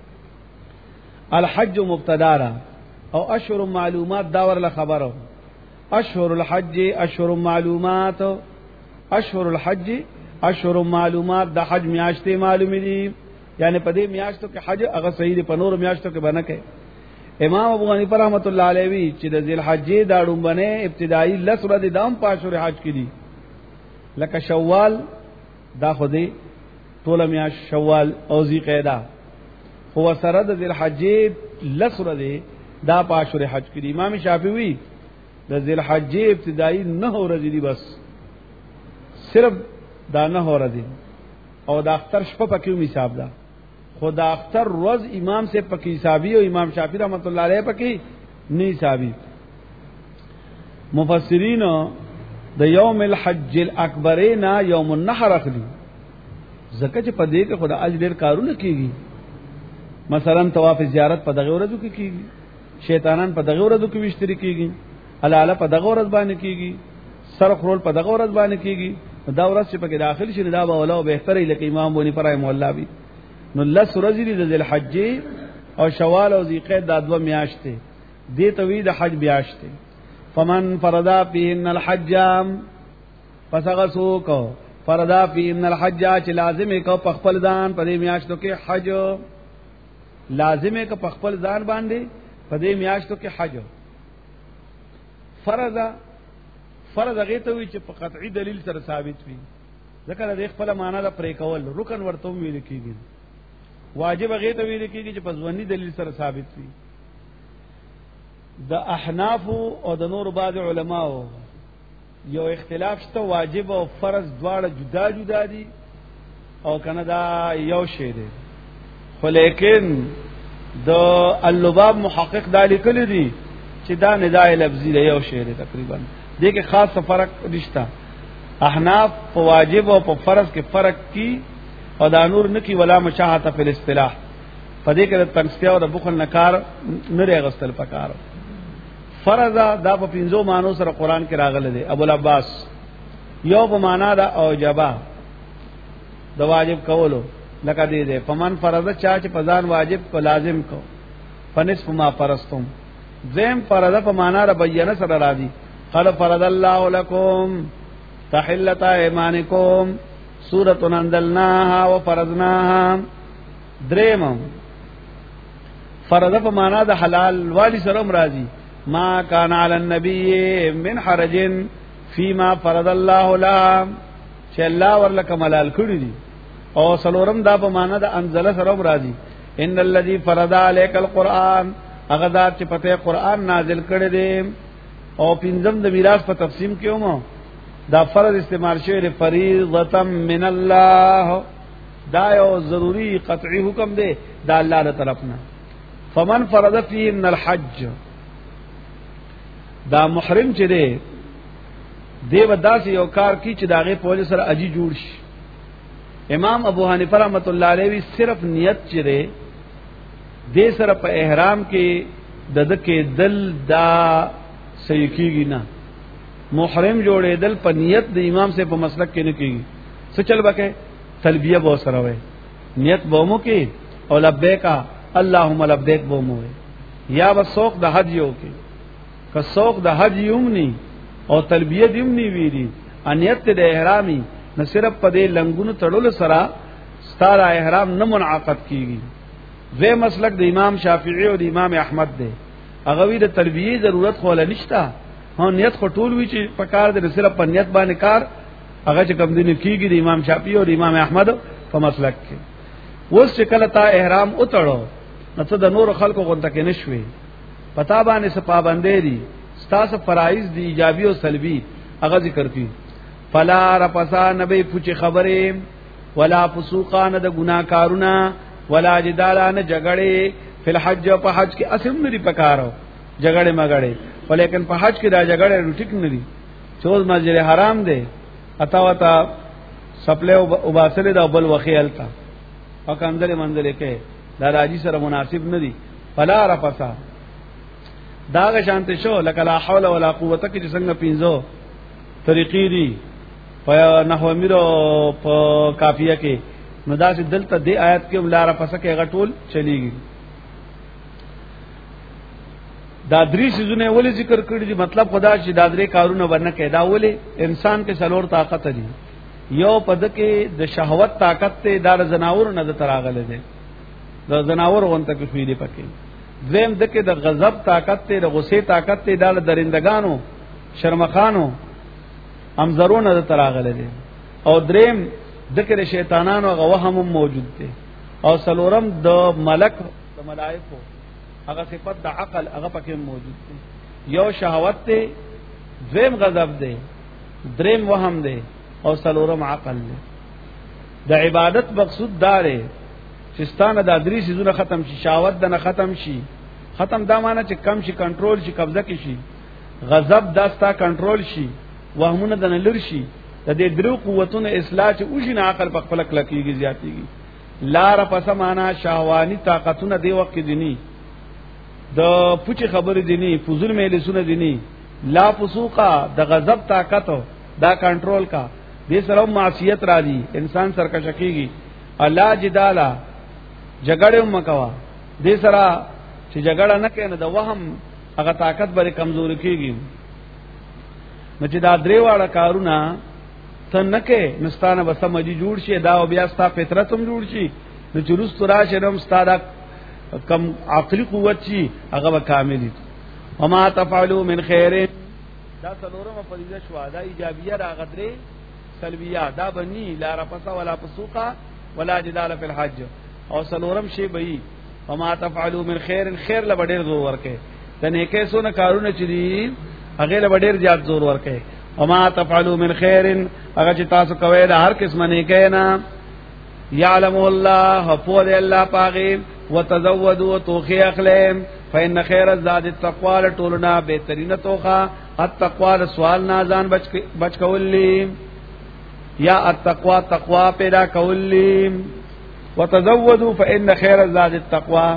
الحج مبتدا او اشهر معلومات دا ورله خبره اشهر الحج اشهر معلومات اشهر الحج اشهر معلومات د حج میاشتې معلومی دي یعنی په دې میاشتو کې حج هغه صحیح دی په نور میاشتو کې بنه کې امام ابو حنیفه رحمۃ اللہ علیہ چې د ذل حج دا ډومبنه ابتدائی لسره د دام پاشور حج کې دي لکه شوال دا خودی طول میاش شوال او ذی قعده هو سره د ذل حج لسره دی دا پاشور حج کې دي امام شافعی د ذل حج ابتدائی 9 ورځې دي بس صرف دا 9 ورځې او د اختر شپه پکې حساب ده خدا اختر روز امام سے پکی حسابی او امام شافعی رحمۃ اللہ علیہ پکی نہیں حسابی مفسرین د یوم الحج الاکبر نا یوم النحر اخلی زکه چې په دې کې خدا اجر ډیر کارونه کیږي مثلا طواف زیارت په دغه ورځو کې کیږي شیطانان په دغه ورځو کې وشتري کیږي الاله په دغه ورځ باندې کیږي سر خرول په دغه ورځ باندې کیږي دا ورځ چې پکې داخل شي دا به ولا بهتري لکه امام بونی فرای مولا بي نو لس ورځې د ذل حج او شوال او ذی قعده د دوه میاشتې دې توی د حج میاشتې فمن فرضا فيهن الحج پس هغه څوک فرضا فيهن الحج چې لازم یې کو په خپل ځان په دې میاشتو کې حج لازم یې کو په خپل ځان باندې په دې میاشتو کې حج فرض هغه ته وی چې په قطعي دلیل سره ثابت وي ځکه د خپل معنا د پرې کول رکن ورته ویل کیږي واجب هغه ته ویل کیږي چې په ځواني دلیل سره ثابت وي د احناف او د نور بعض علماو یو اختلاف شته واجب او فرض دواړه جدا دي او کنه دا یو شی دی خو لیکن د اللباب محقق دا لیکل دي چې دا نداء لفظي دی یو شی دی تقریبا دې کې خاص فرق نشته احناف په واجب او په فرض کې فرق کی او دا نور نکی ولا مشاهته فی الاصطلاح په دې کې د تنسیه او د بخل نکار نه غستل پکار فرض دا په پنځو معنی سره قران کې راغله دي ابو العباس یو په معنا دا اوجبا د واجب کولو لکه دې فمن فرض چا چې په ځان واجب په لازم کو فنصف ما فرضتم زم فرض په معنا را بیان سره راځي قال فرض الله لكم تحلت ایمانکم سورۃ انزلناها وفرضناها دریم فرض په معنا د حلال والی سره مرাজি ما کان علی النبی من حرج فيما فرض الله له چې الله ورلک ملال کړی دي او سلورم دا په معنا د انزل سره مرাজি ان الذي فرض عليك القرآن هغه ذات چې پته قرآن نازل کړی دی او پنځم د میراث په تقسیم کې ومو دا فرض استعمال شوی دی فریضه من الله دا یو ضروری قطعی حکم دی دا الله تعالی طرفنا فمن فرض فيه من الحج دا محرم چې دی دیو داسې یو کار کی چې داغه په سره اجي جوړ شي امام ابو حنیفه رحمۃ اللہ علیہ صرف نیت چې دی دې سره په احرام کې ددکه دل دا صحیح کیږي نه محرم جوړې دل په نیت د امام سے په مسلک کې نه کیږي څه چل بکه تلبیه به سره وای نیت بومو کې او لبیکا اللهم لبیک بومو یا وسوق د حج یو کې که سوق د حج یومني او تلبیه دیمني ویری انیت د احرامي نه صرف په دې لنګونو تړول سره ستاره احرام نه منعقد کیږي زه مسلک د امام شافعی او د امام احمد دی هغه وی د تلبیه ضرورت خو له نشتا هو نیت خو ټول وی چې په کار د صرف په نیت باندې کار هغه چې کوم دین کیږي د امام شافعی او د امام احمد په مسلک کې اوس چې کله تا احرام اتړو نو ته د نور خلکو غونډه کې نشوي پتا باندې څه پابندې دي ستاسو فرایض دي ایجابي او سلبي هغه ذکر کی فلا رفسا نبی پوچ خبره ولا فسوقان د ګناکارونه ولا جدالان جګړې فل حج په حج کې اسم نری پکارو جګړې مګړې ولیکن په حج کې دا جګړې ټیک نری چوز مسجد حرام دی اتا وتا سپله او باسل دا بل وخیلتا او کاندره منځله کې دا راځي سره مناسب ندي فلا رفسا دا شانت شو لک لا حول ولا قوت کې څنګه پینځو طریقې دي په نحو میرو په کافیه کې نو دا چې دلته دی آیت کې لا رفسا کې غټول چلیږي دا درې سيزونه ولې ذکر کړی دي مطلب خدا چې دا درې کارونه ورنه کې دا ولې انسان کې سلور طاقت دي یو پد کې د شهوت طاقت ته دا زناور نه تراغله دي د زناور غونته کې فیدی پکې زم د کې د غضب طاقت ته د غصه طاقت ته دا درندگانو شرمخانو امزرونه د تراغله دي او دریم د کې شیطانانو غوهم موجود دي او سلورم د ملک د ملائکو هغه صفت د عقل هغه پکې موجود دي یو شهوت ته دریم غضب دی دریم وهم دی او سلورم عقل دی د عبادت مقصود داره چې ستانه د ادري سيزونه ختم شي شهوت دنه ختم شي ختم دا معنی چې کم شي کنټرول شي قبضه کې شي غضب داستا کنټرول شي وهمونه دنه لر شي د دې درو قوتونو اصلاح چې او شي عقل په خپل کلکیږي زیاتیږي لار پس معنا شهوانی طاقتونه دی وخت دینی د پوچ خبر دینی فزول میل سونه دینی لا فسوقا د غضب طاقت دا کنټرول کا دې سره معصیت راځي انسان سرکشه کیږي الله جدالا جګړه مکوا دې سره چې جګړه نه کینې د وهم هغه طاقت به کمزور کیږي نو چې دا درې واړه کارونه ته نه کې نستانه به سمجي جوړ شي دا او بیا ستا فطرت هم جوړ شي نو چې رست راشه نو ستاره کم عقلی قوت شي هغه به کامل دي وما تفعلوا من خير دا څلورمه فریضه شو دا ایجابیه را غدري سلبیه دا بني لا رفسا ولا فسوقا ولا جدال في الحج او څلورم شی به وما تفعلوا من خير خیر له ډیر زور ورکه د نیکه سونه کارونه چي هغه له ډیر زیات زور ورکه وما تفعلوا من خير هغه چې تاسو کوی د هر قسم نیکه نه يعلم الله فوض الله پاغي وتزودوا توخي اخلم فإن خير الزاد التقوى لطولنا بهترین توخه التقوى سوال نازان بچ کولی یا التقوى تقوا پیدا کولی وتزودوا فإن خير الزاد التقوى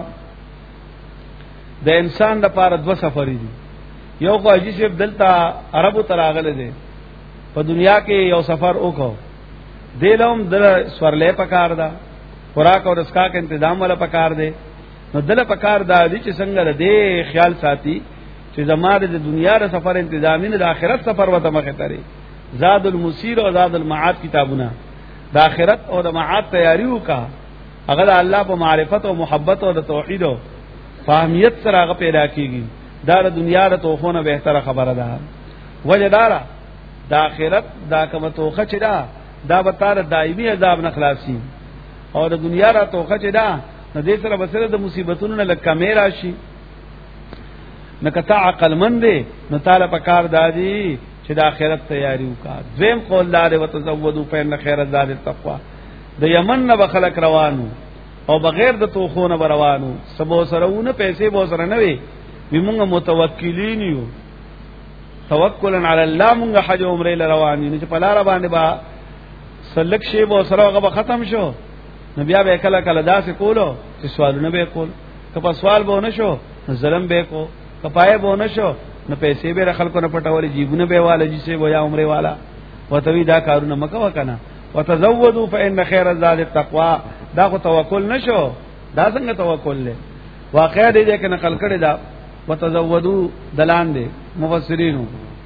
د انسان لپاره دو سفر دي یو خو چې دلته عربو تراغله دي په دنیا کې یو سفر وکړو دلهم د سورلې پکار دا خوراک او رزق کا تنظیم ولا پکار دي نو دل پکار دا دي چې څنګه دې خیال ساتي چې زماده د دنیا د سفر تنظیمي د آخرت سفر وته مخه تري زاد المسیر او زاد المعاد کتابونه د آخرت او د معاد تیاریو کا اگر الله په معرفت او محبت او د توحید فاهمیت سره هغه پیدا کیږي. دا د دنیا د توخونه بهتره خبره ده. وجدارا د آخرت دا کوم توخه چې دا به تار دایمي عذاب نه خلاصي، او د دنیا را توخه چې نو دې سره بسره د مصیبتونو نه لکه کمیرا شي. نو کته عقل مند نو تعالی په کار دادی چې د آخرت تیاری وکړه. دویم قول دار وتزودوا فإن خير الزاد التقوى. د یمن نه بخلق روانو او بغیر د توخونه روانو، سبو سرهونه پیسې بو سره نه وي، موږ متوکلین یو، توکلن علی الله، موږ حج او عمره روان یو. چې په لار باندې با سلک شی بو سره هغه ختم شو، نو بیا به کله کله داسې کولو چې سوالونه به کول، که په سوال به نشو ظلم به کو، کپای به نشو نو پیسې به خلکو نه پټولې، جیبونه به والا جسه ویا عمره والا وتوی دا کارونه مکو وکنه. وتزودوا فإن خير الزاد التقوى. دا خو توکل نشو، دا څنګه توکل له واقع دې کې نقل کړی دا. وتزودوا دلان دي مفسرینو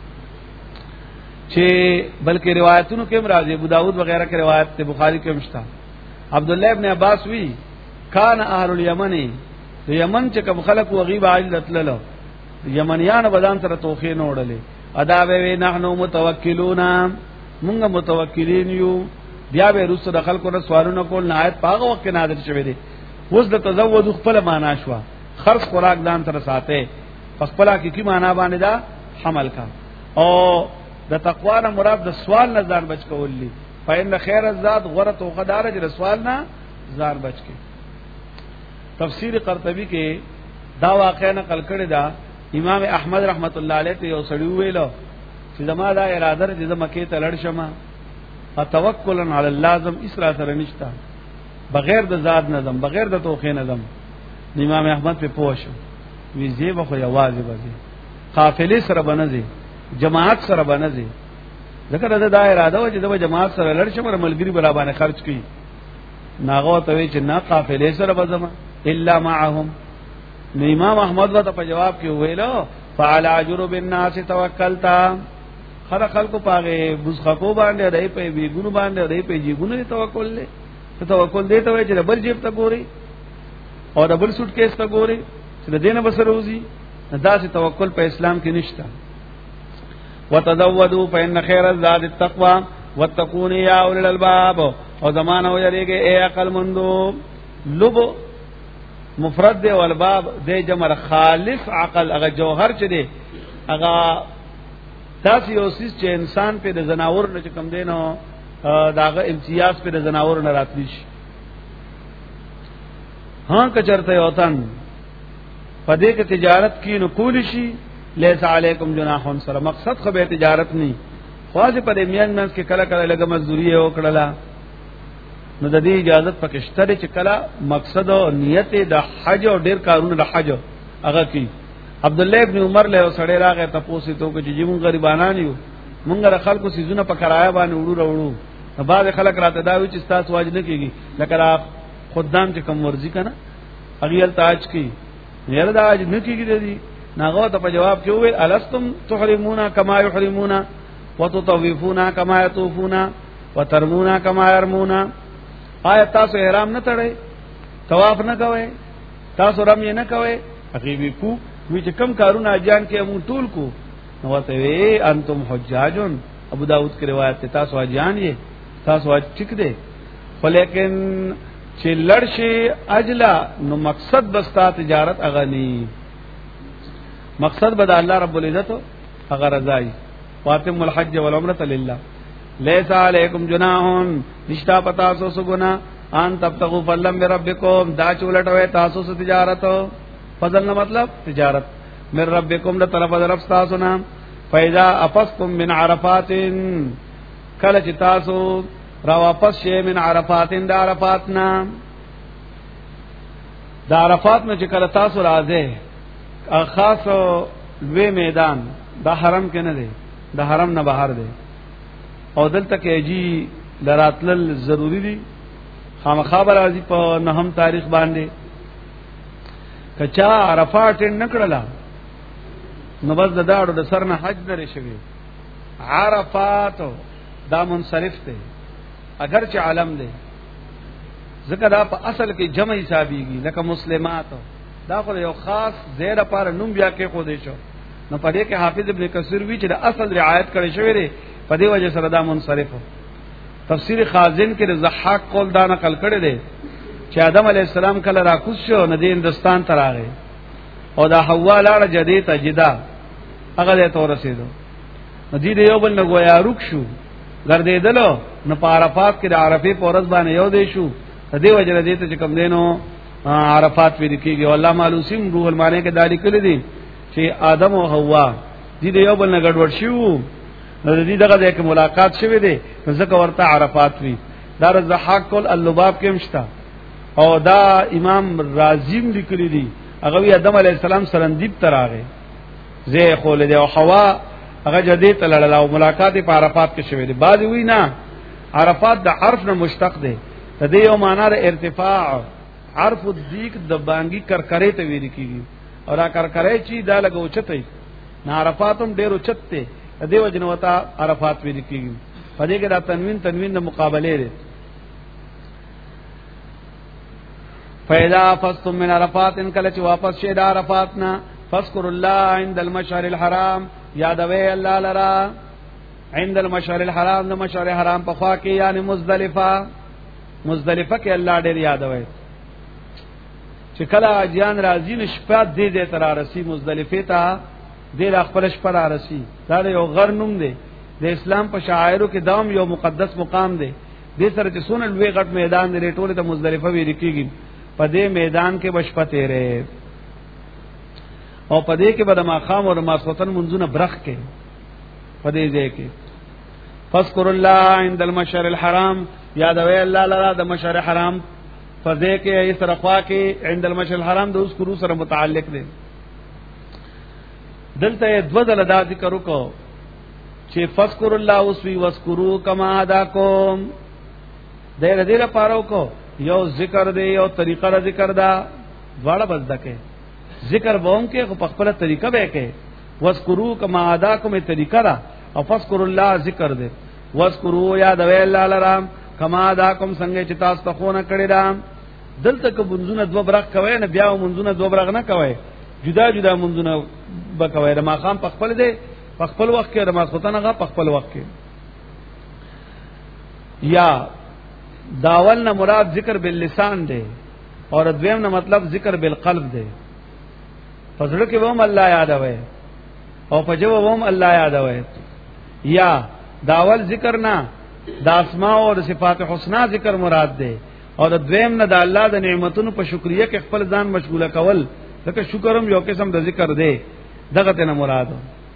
چې بلکې روایتونو کې راځي، ابو داود وغیرہ کې روایت ته بخاری کې مشتا. عبد الله ابن عباس وی کان اهل الیمن، یمن چې کوم خلق وغیب عجلت للو یمنیان بدان سره توخې نه وړلې، ادا به نحنو متوکلون، مونږ متوکلین یو. بیا به رسو د خلکو نه سوالونه کول، نه آیت پاغه وخت نازل شوه دي. اوس د تزود خپل معنا شو، خرص خوراک دان تر ساته خپل کی معنا باندې دا حمل کا. او د تقوا نه مراد د سوال نه ځان بچ کولی، فإن خیر الزاد غرت او غدار د سوال نه ځان بچ کی. تفسیر قرطبی کې دا واقعا نقل کړی دا. امام احمد رحمت الله علیه ته یو سړی ویلو چې زما دا اراده ده چې مکه ته لړ شم، توکلن علی اللازم اسرا سره نشتا، بغیر د ذات نظم، بغیر د توخې نظم. امام احمد په پوښ وی زیبه خو یوازې بځي، قافلې سره بنځي، جماعت سره بنځي. ځکه دا اراده و چې د جماعت سره لړ شم، ملګری برابر خرج کړي. ناغو ته وی چې نا قافلې سره بځم الا معهم. نو امام احمد وته په جواب کې ویلو فعلى جرب الناس توکلتا، خلق پاغه بوزخکو باندې دای په بیګونو باندې دای په جیګونو توکل له توکل دی ته وای چې ډبل جیب ته ګوري او ډبل سوټ کیس ته ګوري چې د دینه بسروزی، دا چې توکل په اسلام کې نشته. وتزودوا فإن خير الزاد التقوى واتقون يا أولي الألباب. او زمانہ ہو جائے گا اے عقل مندو. لب مفرد دے والباب دے جمع خالص عقل، اگر جوہر چ دے اگر تاسی اوسیس چې انسان په د زناور نه کم دینو داغه امتیاز په د زناور نه راتلی شي. ها کچرته یوتن پدې کې تجارت کی نو کول شي، لیس علیکم جناح سره مقصد خو به تجارت نه، خواجه په دې میان منځ کې کله کله لګه مزدوری او کړلا، نو د دې اجازه پکې شته چې کله مقصد او نیت د حج او ډیر کارونه د حج هغه کی. عبد الله ابن عمر له سړی راغی تاسو ته کو چې موږ غریبانان یو، موږ د خلکو سيزونه په کرایا باندې وړو، بعض خلک راته دا وی چې تاسو واج نه کیږي، لکه خدام چې کوم ورزي کنه اغیل تاج کی یره دا واج نه کیږي دي. ناغه ته په جواب کې ویل الستم تحرمون کما يحرمون وتطوفون کما يطوفون وترمون کما يرمون. آیا تاسو احرام نه تړئ، طواف نه کوئ، تاسو رمي نه کوئ؟ حقیقي کو وی چې کم کارونه اجان کې مون ټول کو. نو ورته وی انتم حجاجون، ابو داود کی روایت ته تاسو اجان یې، تاسو اج ټیک دی، خو لیکن چې لړشي اجلا نو مقصد بستا تجارت اغنی، مقصد بد الله رب العزت اگر رضای. فاطم الحج والعمرة لله. لیس علیکم جناح، نشتا پتا سو گنا ان تبتغوا فضلا من ربکم، دا چولټوي تاسو سو تجارت، فضل نہ مطلب تجارت، من ربکم د طرف رب تاسو نا. فاذا افضتم من عرفات، کله چې تاسو را واپس شئ من عرفات، د عرفاتنا، د عرفات نه چې کله تاسو راځئ، خاص لوی میدان د حرم کې نه دی، د حرم نه بهر دی، او دلته کې جی لراتل ضروری دي. خامخا راځي په نهم تاریخ باندې، کچا عرفات نکړلا نو بس د داړو د سر نه حج لري شوی. عرفات دا منصرف دی اگر چې عالم دی، ځکه دا په اصل کې جمع حسابيږي، لکه مسلمات دا خو یو خاص زیر لپاره نوم بیا کې خو دې شو. نو په دې کې حافظ ابن کثیر وی چې د اصل رعایت کړی شوی دی په دې وجه سره دا منصرف. تفسیر خازن کې د ضحاک قول دا نقل کړی دی چې آدم علی السلام کله راکوز شو نو د هندستان ته راغی او دا حوا لاړه جدې ته جدا هغه ته ورسېدو. نو دې یو بل نه گویا روک شو ګرځیدلو نو په عرفات کې د عرفې په ورځ باندې یو دی شو. د دې وجه دې ته چې کوم دینو عرفات ویل کېږي. والله معلوسیم روح المانی کې دالی کړی دي چې آدم او حوا دې یو بل نه ګډوډ شو نو دې دغه ځای کې ملاقات شوه دي ځکه ورته عرفات وی. دا ضحاک قول اللباب کې مشتا او دا امام رازیم لیکلی دي هغه وی آدم علی السلام سرندیب تراغه زه خول دی او حوا هغه جدی ته لړل او ملاقات په عرفات کې شوه دي. بعض وی نه عرفات د عرف نه مشتق دی د دې یو معنا د ارتفاع عرف الذیک د بانګي کرکرې ته ویل کیږي او دا کرکرې چې دا لګو چته نه عرفاتم ډیر اوچته د دې وجنه وتا عرفات ویل کیږي. په دې کې دا تنوین د مقابله دی. فیدا فستم من عرفات ان کله چې واپس شه د عرفاتنا فذكر الله عند المشعر الحرام یادوي الله لرا عند المشعر الحرام د مشعر حرام په خوا کې یعنی مزدلفه کې الله ډېر یادوي چې کله اجیان راځي نشپات دې تر راسي مزدلفه ته دې خپل شپه راسي. دا یو غر نوم دی د اسلام په شاعرو کې دام یو مقدس مقام دی. دې سره چې سونه لوی غټ میدان دی ټوله ته مزدلفه ویل کېږي. په دې میدان کې بشپته ره او په دې کې به د ماقام او ماسوتن منځونه برخ کې په دې ځای کې فذكر الله عند المشعر الحرام یادوي الله لرا د مشعر حرام په دې کې ای سره خوا کې عند المشعر الحرام د اذکرو سره متعلق دی. دلته دو ځله دا ذکر وکړو چې فذكر الله وسوي وذكرو کما هداکم دې لپاره وکړو یو ذکر دی یو طریقه را ذکر دا واړه بس دکې ذکر بوم کې خو په خپل طریقه به کې وذکرو کما عاداکم طریقه را او فذكر الله ذکر دی وذکرو یاد وی الله لرام کما عاداکم څنګه چې تاسو ته خو نه کړی دا. دلته کې منځونه دو برخ کوي نه بیا منځونه دو برخ نه کوي جدا جدا منځونه بکوي. د ماقام په خپل دی په خپل وخت کې د ماسوتن هغه په خپل وخت کې یا داول نه مراد ذکر باللسان دی اور دویم نه مطلب ذکر بالقلب دی. پسړو کې ووم الله یادوي او په جو ووم الله یادوي. یا داول ذکر نه د اسماء او صفات حسنا ذکر مراد دی او د دویم نه د الله د نعمتونو په شکریا کې خپل ځان مشغوله کول لکه شکرم یو قسم د ذکر دی دغه ته نه مراد.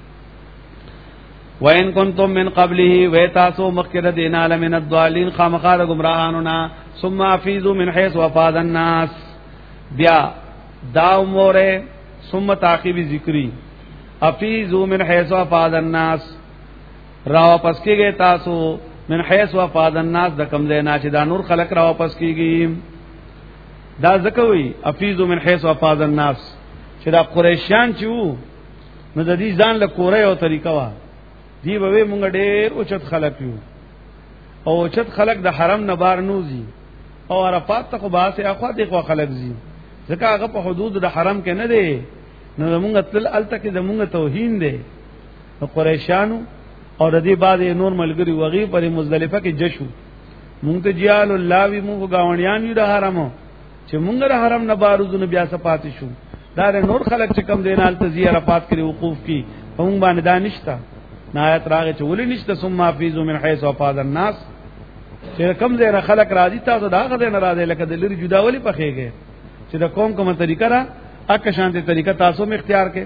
وَإِن كُنتُم مِّن قَبْلِهِ وَيَتَاسُ مَخْكِرَ دِينَ لَمِنَ الضَّالِّينَ خامخار گمراهانونا ثم افیذوا من حيث وفاض الناس بیا دا موره ثم تعقیب ذکری افیذوا من حيث وفاض الناس را واپس کیږي تاسو من حيث وفاض الناس د کم دینا چې دا نور خلق را واپس کیږي. دا ځکوي افیذوا من حيث وفاض الناس چې دا قریشیان چې وو نو د دې ځان له کوره یو طریقه وا دی به مونږ ډېر اوچت خلق یو او اوچت خلق د حرم نه بار نوزي او عرفات ته خو باسه اخوا دغه خلق زی ځکه هغه په حدود د حرم کې نه دی نو مونږ تل الته کې زمونږ توهین دی. نو قریشانو او د دې بعد نور ملګری وغي پر مزدلفه کې جشو مونږ ته جیال الله وی مونږ گاونډیان یو د حرمو چې مونږ د حرم نه بارزونه بیا صفات شو دا نور خلق چې کم دینال ته زیارت کړي وقوف کی هم باندې دانشتا نایت راغه چې ولې نشته ثم افیذو من حيث وفاض الناس چې کم دینه خلق راضی تاسو دا غته نه راځي لکه د لری جداولی پخېږي چې د قوم کومه طریقه را اکه شانته طریقه تاسو می اختیار کې.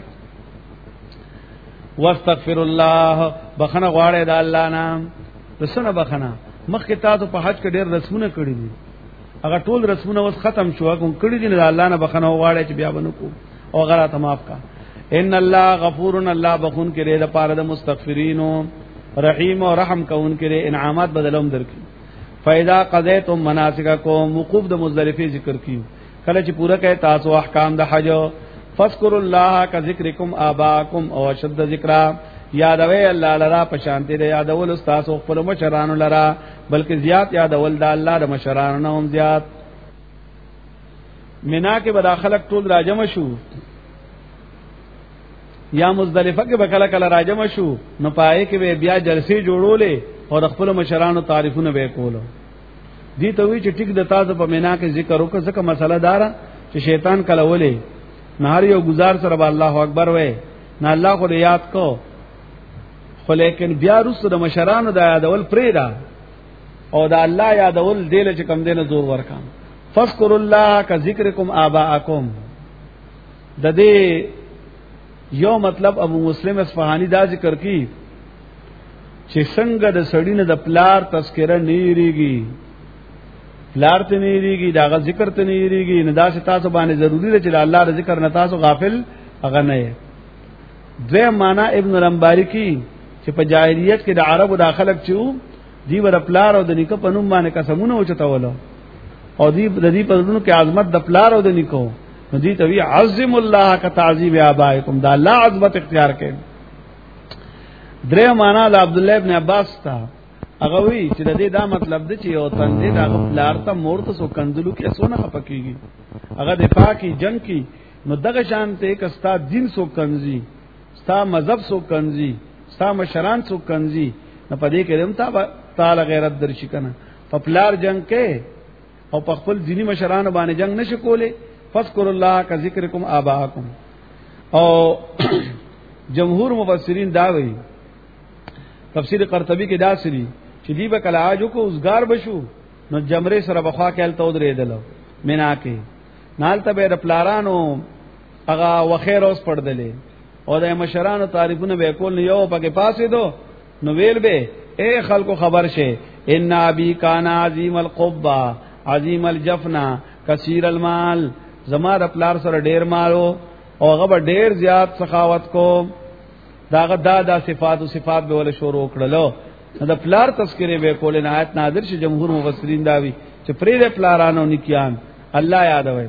واستغفر الله بخنه غواړي د الله نام رسنه بخنه مخکې تاسو په حج کې ډېر رسمونه کړی دي هغه ټول رسمونه اوس ختم شو کوم کړی دي د الله نه بخنه غواړي چې بیا ونو کو او غلطه معاف کا. ان الله غفور الله بخون کې د پاره د مستغفرینو رحیم او رحم کون کې انعامات بدلوم درکې. فاذا قضیتم مناسککم وقوف د مزدلفه ذکر کیو کله چې پورا کړه تاسو احکام د حج فذكروا الله كذكركم آباءكم او شد ذکرا یادوي الله لرا پشانتی د یادول استاد خپل مشرانو لرا بلکې زیات یادول د الله د مشرانو هم زیات. مینا کې به خلک ټول راجم شو یا مزدلفه کې به کله راجم شو نو پای کې به بیا جلسې جوړولې او خپل مشرانو تعریفونه به کولو دي ته وی چې ټیک د تاسو په مینا کې ذکر وکړه ځکه مسله دارا چې شیطان کله ولې نهار یو گزار سره به الله اکبر وې نه الله خو یاد کو خو لیکن بیا رسو د مشرانو د یادول پریدا او د الله یادول دل چې کم دینه زور ورکام فذكر الله كذكركم آباءكم د دې یو مطلب ابو مسلم اصفهانی دا ذکر کی چې څنګه د سړی نه د پلار تذکرہ نیریږي پلار ته نیریږي دا ذکر ته نیریږي نه دا چې تاسو باندې ضروری دی چې الله د ذکر نه تاسو غافل هغه نه یې دوی معنا ابن الانباری کی چې په جاهلیت کې د عربو داخلك چو دی ور پلار او د نیکه په نوم باندې قسمونه اوچتاوله او دی د دې په ورونو کې عظمت د پلار او د نیکو نو دی ته وی عظم الله کا تعظیم ابائکم دا الله عظمت اختیار کړي درې معنا د عبد الله ابن عباس تا هغه وی چې د دې دا مطلب دی چې یو تندې دا پلار ته مورته سو کندلو کې سونه خپکیږي هغه دفاع کی جنگ کی نو دغه شان ته کستا دین سو کنزي ستا مذهب سو کنزي ستا مشران سو کنزي نه پدې کې دمتا تعالی غیرت درشي کنه په پلار جنگ کې او په خپل دینی مشران باندې جنگ نشي کوله فذكر الله كذكركم آباءكم او جمهور مفسرین دا وایي تفسیر قرطبی کې دا سری چې دی به کله اجو کو اوسګار بشو نو جمره سره بخوا کېل تو درې دلو مینا کې نالته به پلارانو هغه وخیر اوس پړدلې او د مشرانو تعریفونه به کول نه یو پکې پاسې دو نو ویل به اے خلکو خبر شه ان ابي کان عظیم القبا عظیم الجفنا کثیر المال زما د پلار سره ډیر مالو او هغه ډیر زیات سخاوت کو داغه دا صفات او صفات به ول شروع کړلو د پلار تذکرې به کول نه آیت نادر شي جمهور مفسرین دا وی چې پرې د پلارانو نکیان الله یادوي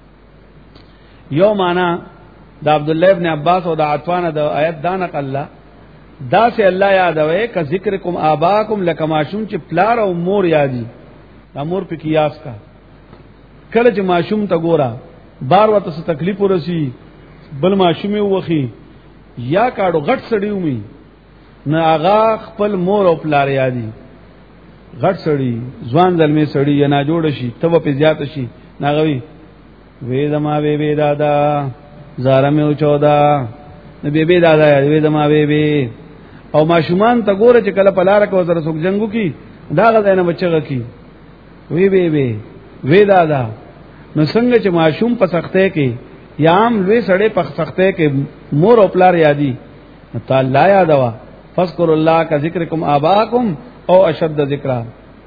یو معنا د عبد الله ابن عباس او د عطوان د آیت دانق الله دا سه الله یادوي ک ذکرکم آباکم لکماشون چې پلار او مور یادي د مور په قیاس کا کله چې ماشوم ته ګورا بار وته څه تکلیف ورسی بل ماشوم وخی یا کاړو غټ سړیو می نه آغا خپل مور او پلار یادي غټ سړی ځوان ځلمي سړی یا نه جوړ شي ته په زیات شي ناغوي وېدما وې دادا زارمه او 14 نه بيبي دادا وېدما وې او ماشومان ته ګوره چې کله پلار کو سره څوک جنگو کی دا غځنه بچو کی وې دادا نو څنګه چې ماشوم په سخته کې یام لوی سړې په سخته کې مور او پلار یادي تعالی یادوا فذكر الله كذكركم آباءكم او اشد ذکرا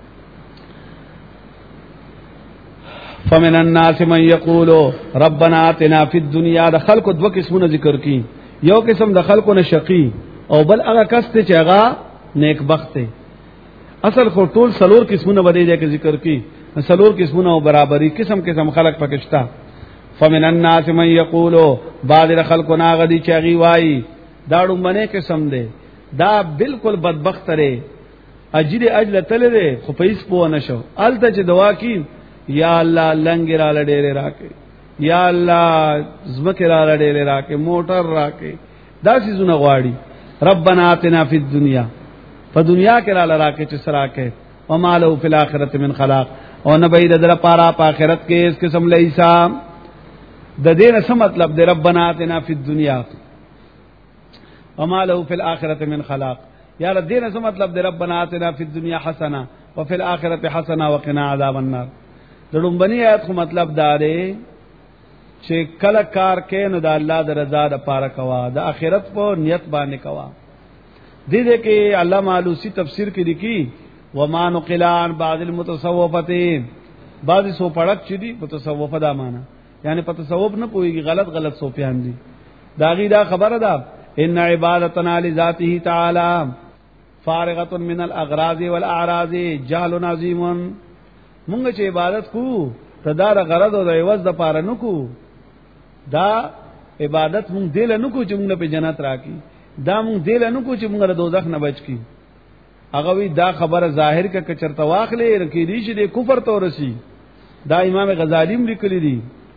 فمن الناس من يقول ربنا آتنا في الدنيا د خلق دو قسمونه ذکر کی یو قسم د خلقو نه شقی او بل هغه کس ته چې هغه نیک بخت دی اصل خو ټول سلور قسمونه بده دي چې ذکر کی سلور قسمونه او برابرۍ قسم خلق پکشتا فمن الناس من يقول بعض خلقنا غدي چاغي وای دا ډومبنه قسم دی دا بالکل بدبخت لري اجر اجل تل دی خو پیس پو نشو الته چې دوا کی یا الله لنګرا لډېره راکې یا الله زمکرا لډېره راکې موټر راکې دا سيزونه غواړي ربنا آتنا فی الدنيا په دنیا کې را لراکې چې سراکې وما له فی الاخرته من خلاق او نه بيد در پارا په آخرت کې اس قسم لیسا د دې څه مطلب دی ربنا آتنا فی الدنيا وما له فی الاخرته من خلاق یا د دې څه مطلب دی ربنا آتنا فی الدنيا حسنه وفي الاخره حسنه وقنا عذاب النار د لومبني آیت خو مطلب دا دی چې کله کار کې نو د الله د رضا د پاره کوا د آخرت په نیت باندې کوا دې کې علامه علوسی تفسیر کې لیکي وما نقلان بعض المتصوفه بعض سو پړک چي دي متصوفه دا معنا یعنی په تصوف نه پويږي غلط صوفیان دي داغي دا خبره ده ان عبادتنا لذاته تعالی فارغه من الاغراض والاعراض جهل عظیم مونږ چې عبادت کو تدار غرض او د عوض د پاره نکو دا عبادت مونږ دل نه کو چې مونږ په جنت راکې دا مونږ دل نه کو چې مونږ د دوزخ نه بچ کی هغه وی دا خبره ظاهر کا کچرته واخلې رکی دي چې د کفر تورسی دا امام غزالی لیکلی دي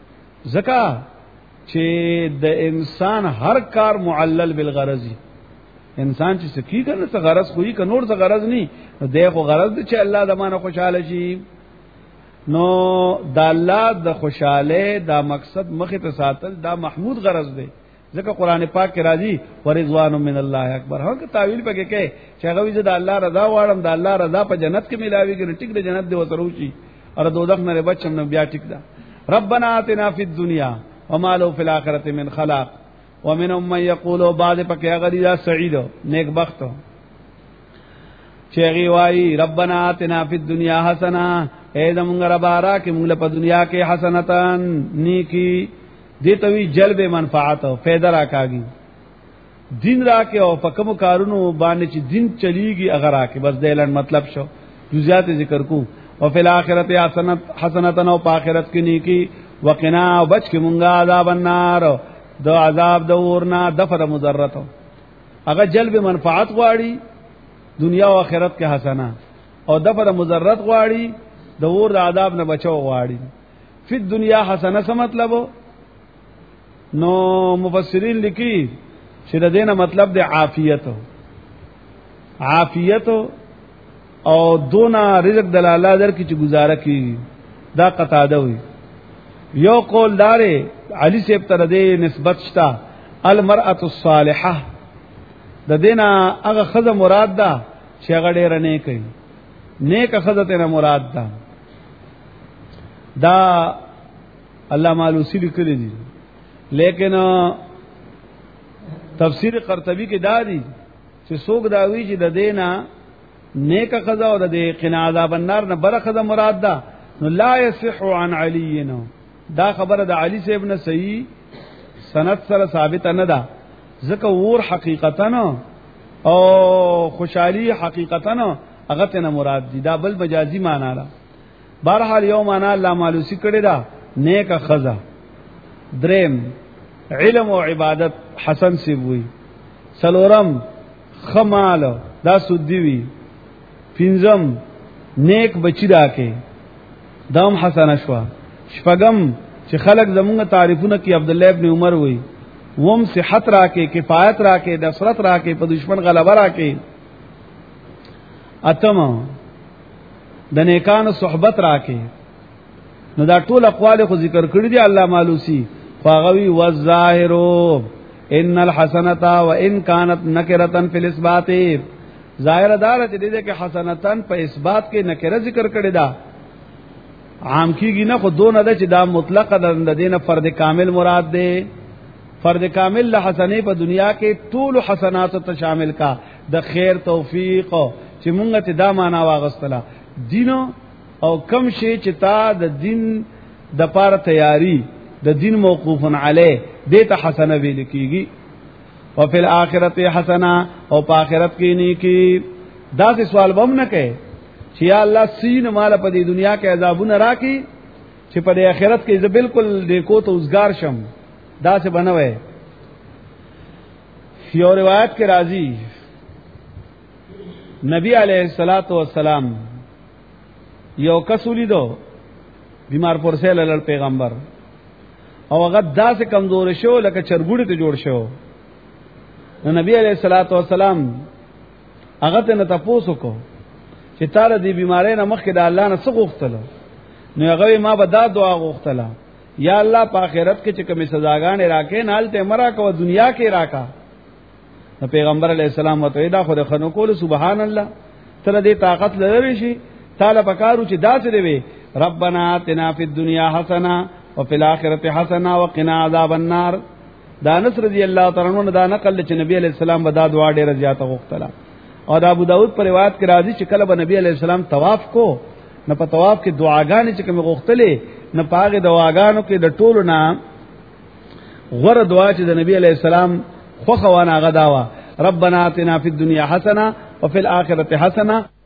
زکا چې د انسان هر کار معلل بالغرضی انسان چې سکی کنه څه غرض خوې ک نور څه غرض نه دغه غرض چې الله دمانه خوشاله شي نو د الله د خوشاله دا مقصد مخه ته ساتل دا محمود غرض دی ځکه قران پاک کې راځي ورضوان من الله اکبر هغه تعویل پکې کې چې هغه وی د الله رضا واړم د الله رضا په جنت کې ملاويږي ټیک د جنت دی وتروشي اور دوزخ نه بچم نو بیا ټیک دا ربنا آتنا فی الدنیا وما له فی الاخرة من خلاق ومنهم من يقول بعض پکې هغه دی سعید نیک بخت چېږي وای ربنا آتنا فی الدنیا حسنه اے زمونږ ربارا کې موږ په دنیا کې حسنتان نیکی دیتوی جلب منفعت او فائدہ راکاږي دین راکې او په کوم کارونو باندې چې دین چلیږي اگر راکې بس دلن مطلب شو جزئیات ذکر کو او فی الاخرت حسنتن او په آخرت کې نیکی وقنا او بچ کې مونږه عذاب النار د عذاب د ورنا دفر مضرت اگر جلب منفعت غواړي دنیا او آخرت کې حسنه او دفر مضرت غواړي د ور د عذاب نه بچو غواړي فی دنیا حسنه څه مطلب نو مفسرین لیکي چې د دینه مطلب د عافیت او دونا رزق د الله در کی چې گزاره کی دا قطاده وي یو قول داره علی صاحب تر دې نسبت شتا المرأه الصالحه د دینه هغه خزه مراد ده چې هغه ډیر نه کوي نیک خزه ته مراد ده دا الله مالوسی لیکلی دي لیکن تفسیر قرطبی کې دا دي چې څوک دا وی چې د دینا نیک خزا او د قنا عذاب النار نه بر خزا مراد ده نو لا يصح عن علی نو دا خبره د علی صاحب نه صحیح سند سره ثابت نه ده ځکه ور حقیقتا او خوشحالی حقیقتا هغه ته مراد دي دا بل مجازي معنا ده بهرحال یو معنا الله مالوسی کړی دا نیک خزا دریم علم او عبادت حسن سی وی سلورم خمال دا سودی وی پنځم نیک بچی راکې دام حسن شوا شپغم چې خلق زمونږ تعریفونه کې عبد الله ابن عمر وی وم صحت راکې کفایت راکې نصرت راکې په دشمن غلبه راکې اتم د نیکانو صحبت راکې نو دا ټول اقوال خو ذکر کړی دي الله مالوسی فاغوی والظاهر ان الحسنه وان كانت نکره فی الاثبات ظاهر دار چې دې کې حسنتن په اثبات کې نکره ذکر کړی دا عام کیږي نه خو دون ده چې دا مطلق د دینه فرد کامل مراد ده فرد کامل له حسنه په دنیا کې ټول حسنات ته شامل کا د خیر توفیق چې مونږ ته دا معنا واغستله دین او کم شي چې تا د دین د پاره تیاری د دین موقوف علی دته حسنه ویل کیږي او فی الاخرت حسنه او په آخرت کې نیکی دا څه سوال بم نه کوي چې یا الله سین مال په دې دنیا کې عذابونه راکې چې په دې آخرت کې زه بالکل دیکھو ته اوسګار شم دا څه بنوي یو روایت کې راځي نبی علیہ الصلات والسلام یو کسولی دو بیمار پرسه لړ پیغمبر او هغه داسې کمزور شو لکه چرګوړی ته جوړ شو نو نبی علیہ الصلات والسلام هغه ته نه تاسو کو چې تعالی دې بیمارۍ نه مخکې د الله نه څه غوښتل نو هغه ما به دا دعا غوښتله یا الله په آخرت کې چې کومه سزاګانې راکې نه حالته مرا کو دنیا کې راکا نو پیغمبر علیہ السلام وته دا خو د خنو کول سبحان الله تر دې طاقت لري شي تعالی پکارو چې دا څه دی ربنا آتنا فی الدنیا حسنه وفي الاخره حسنه وقنا عذاب النار دا انس رضی الله تعالی عنہ دا نقل چې نبی علیہ السلام به دا دعا ډیره زیاته غوښتله او د ابو داود پر روایت کې راځي چې کله به نبی علیہ السلام طواف کو نه په طواف کې دعاګانې چې کوم غوښتلې نه پاغه دعاګانو کې د ټولو نه غوړه دعا چې د نبی علیہ السلام خو خوانه غداوا ربنا آتنا فی الدنیا حسنه وفي الاخره حسنه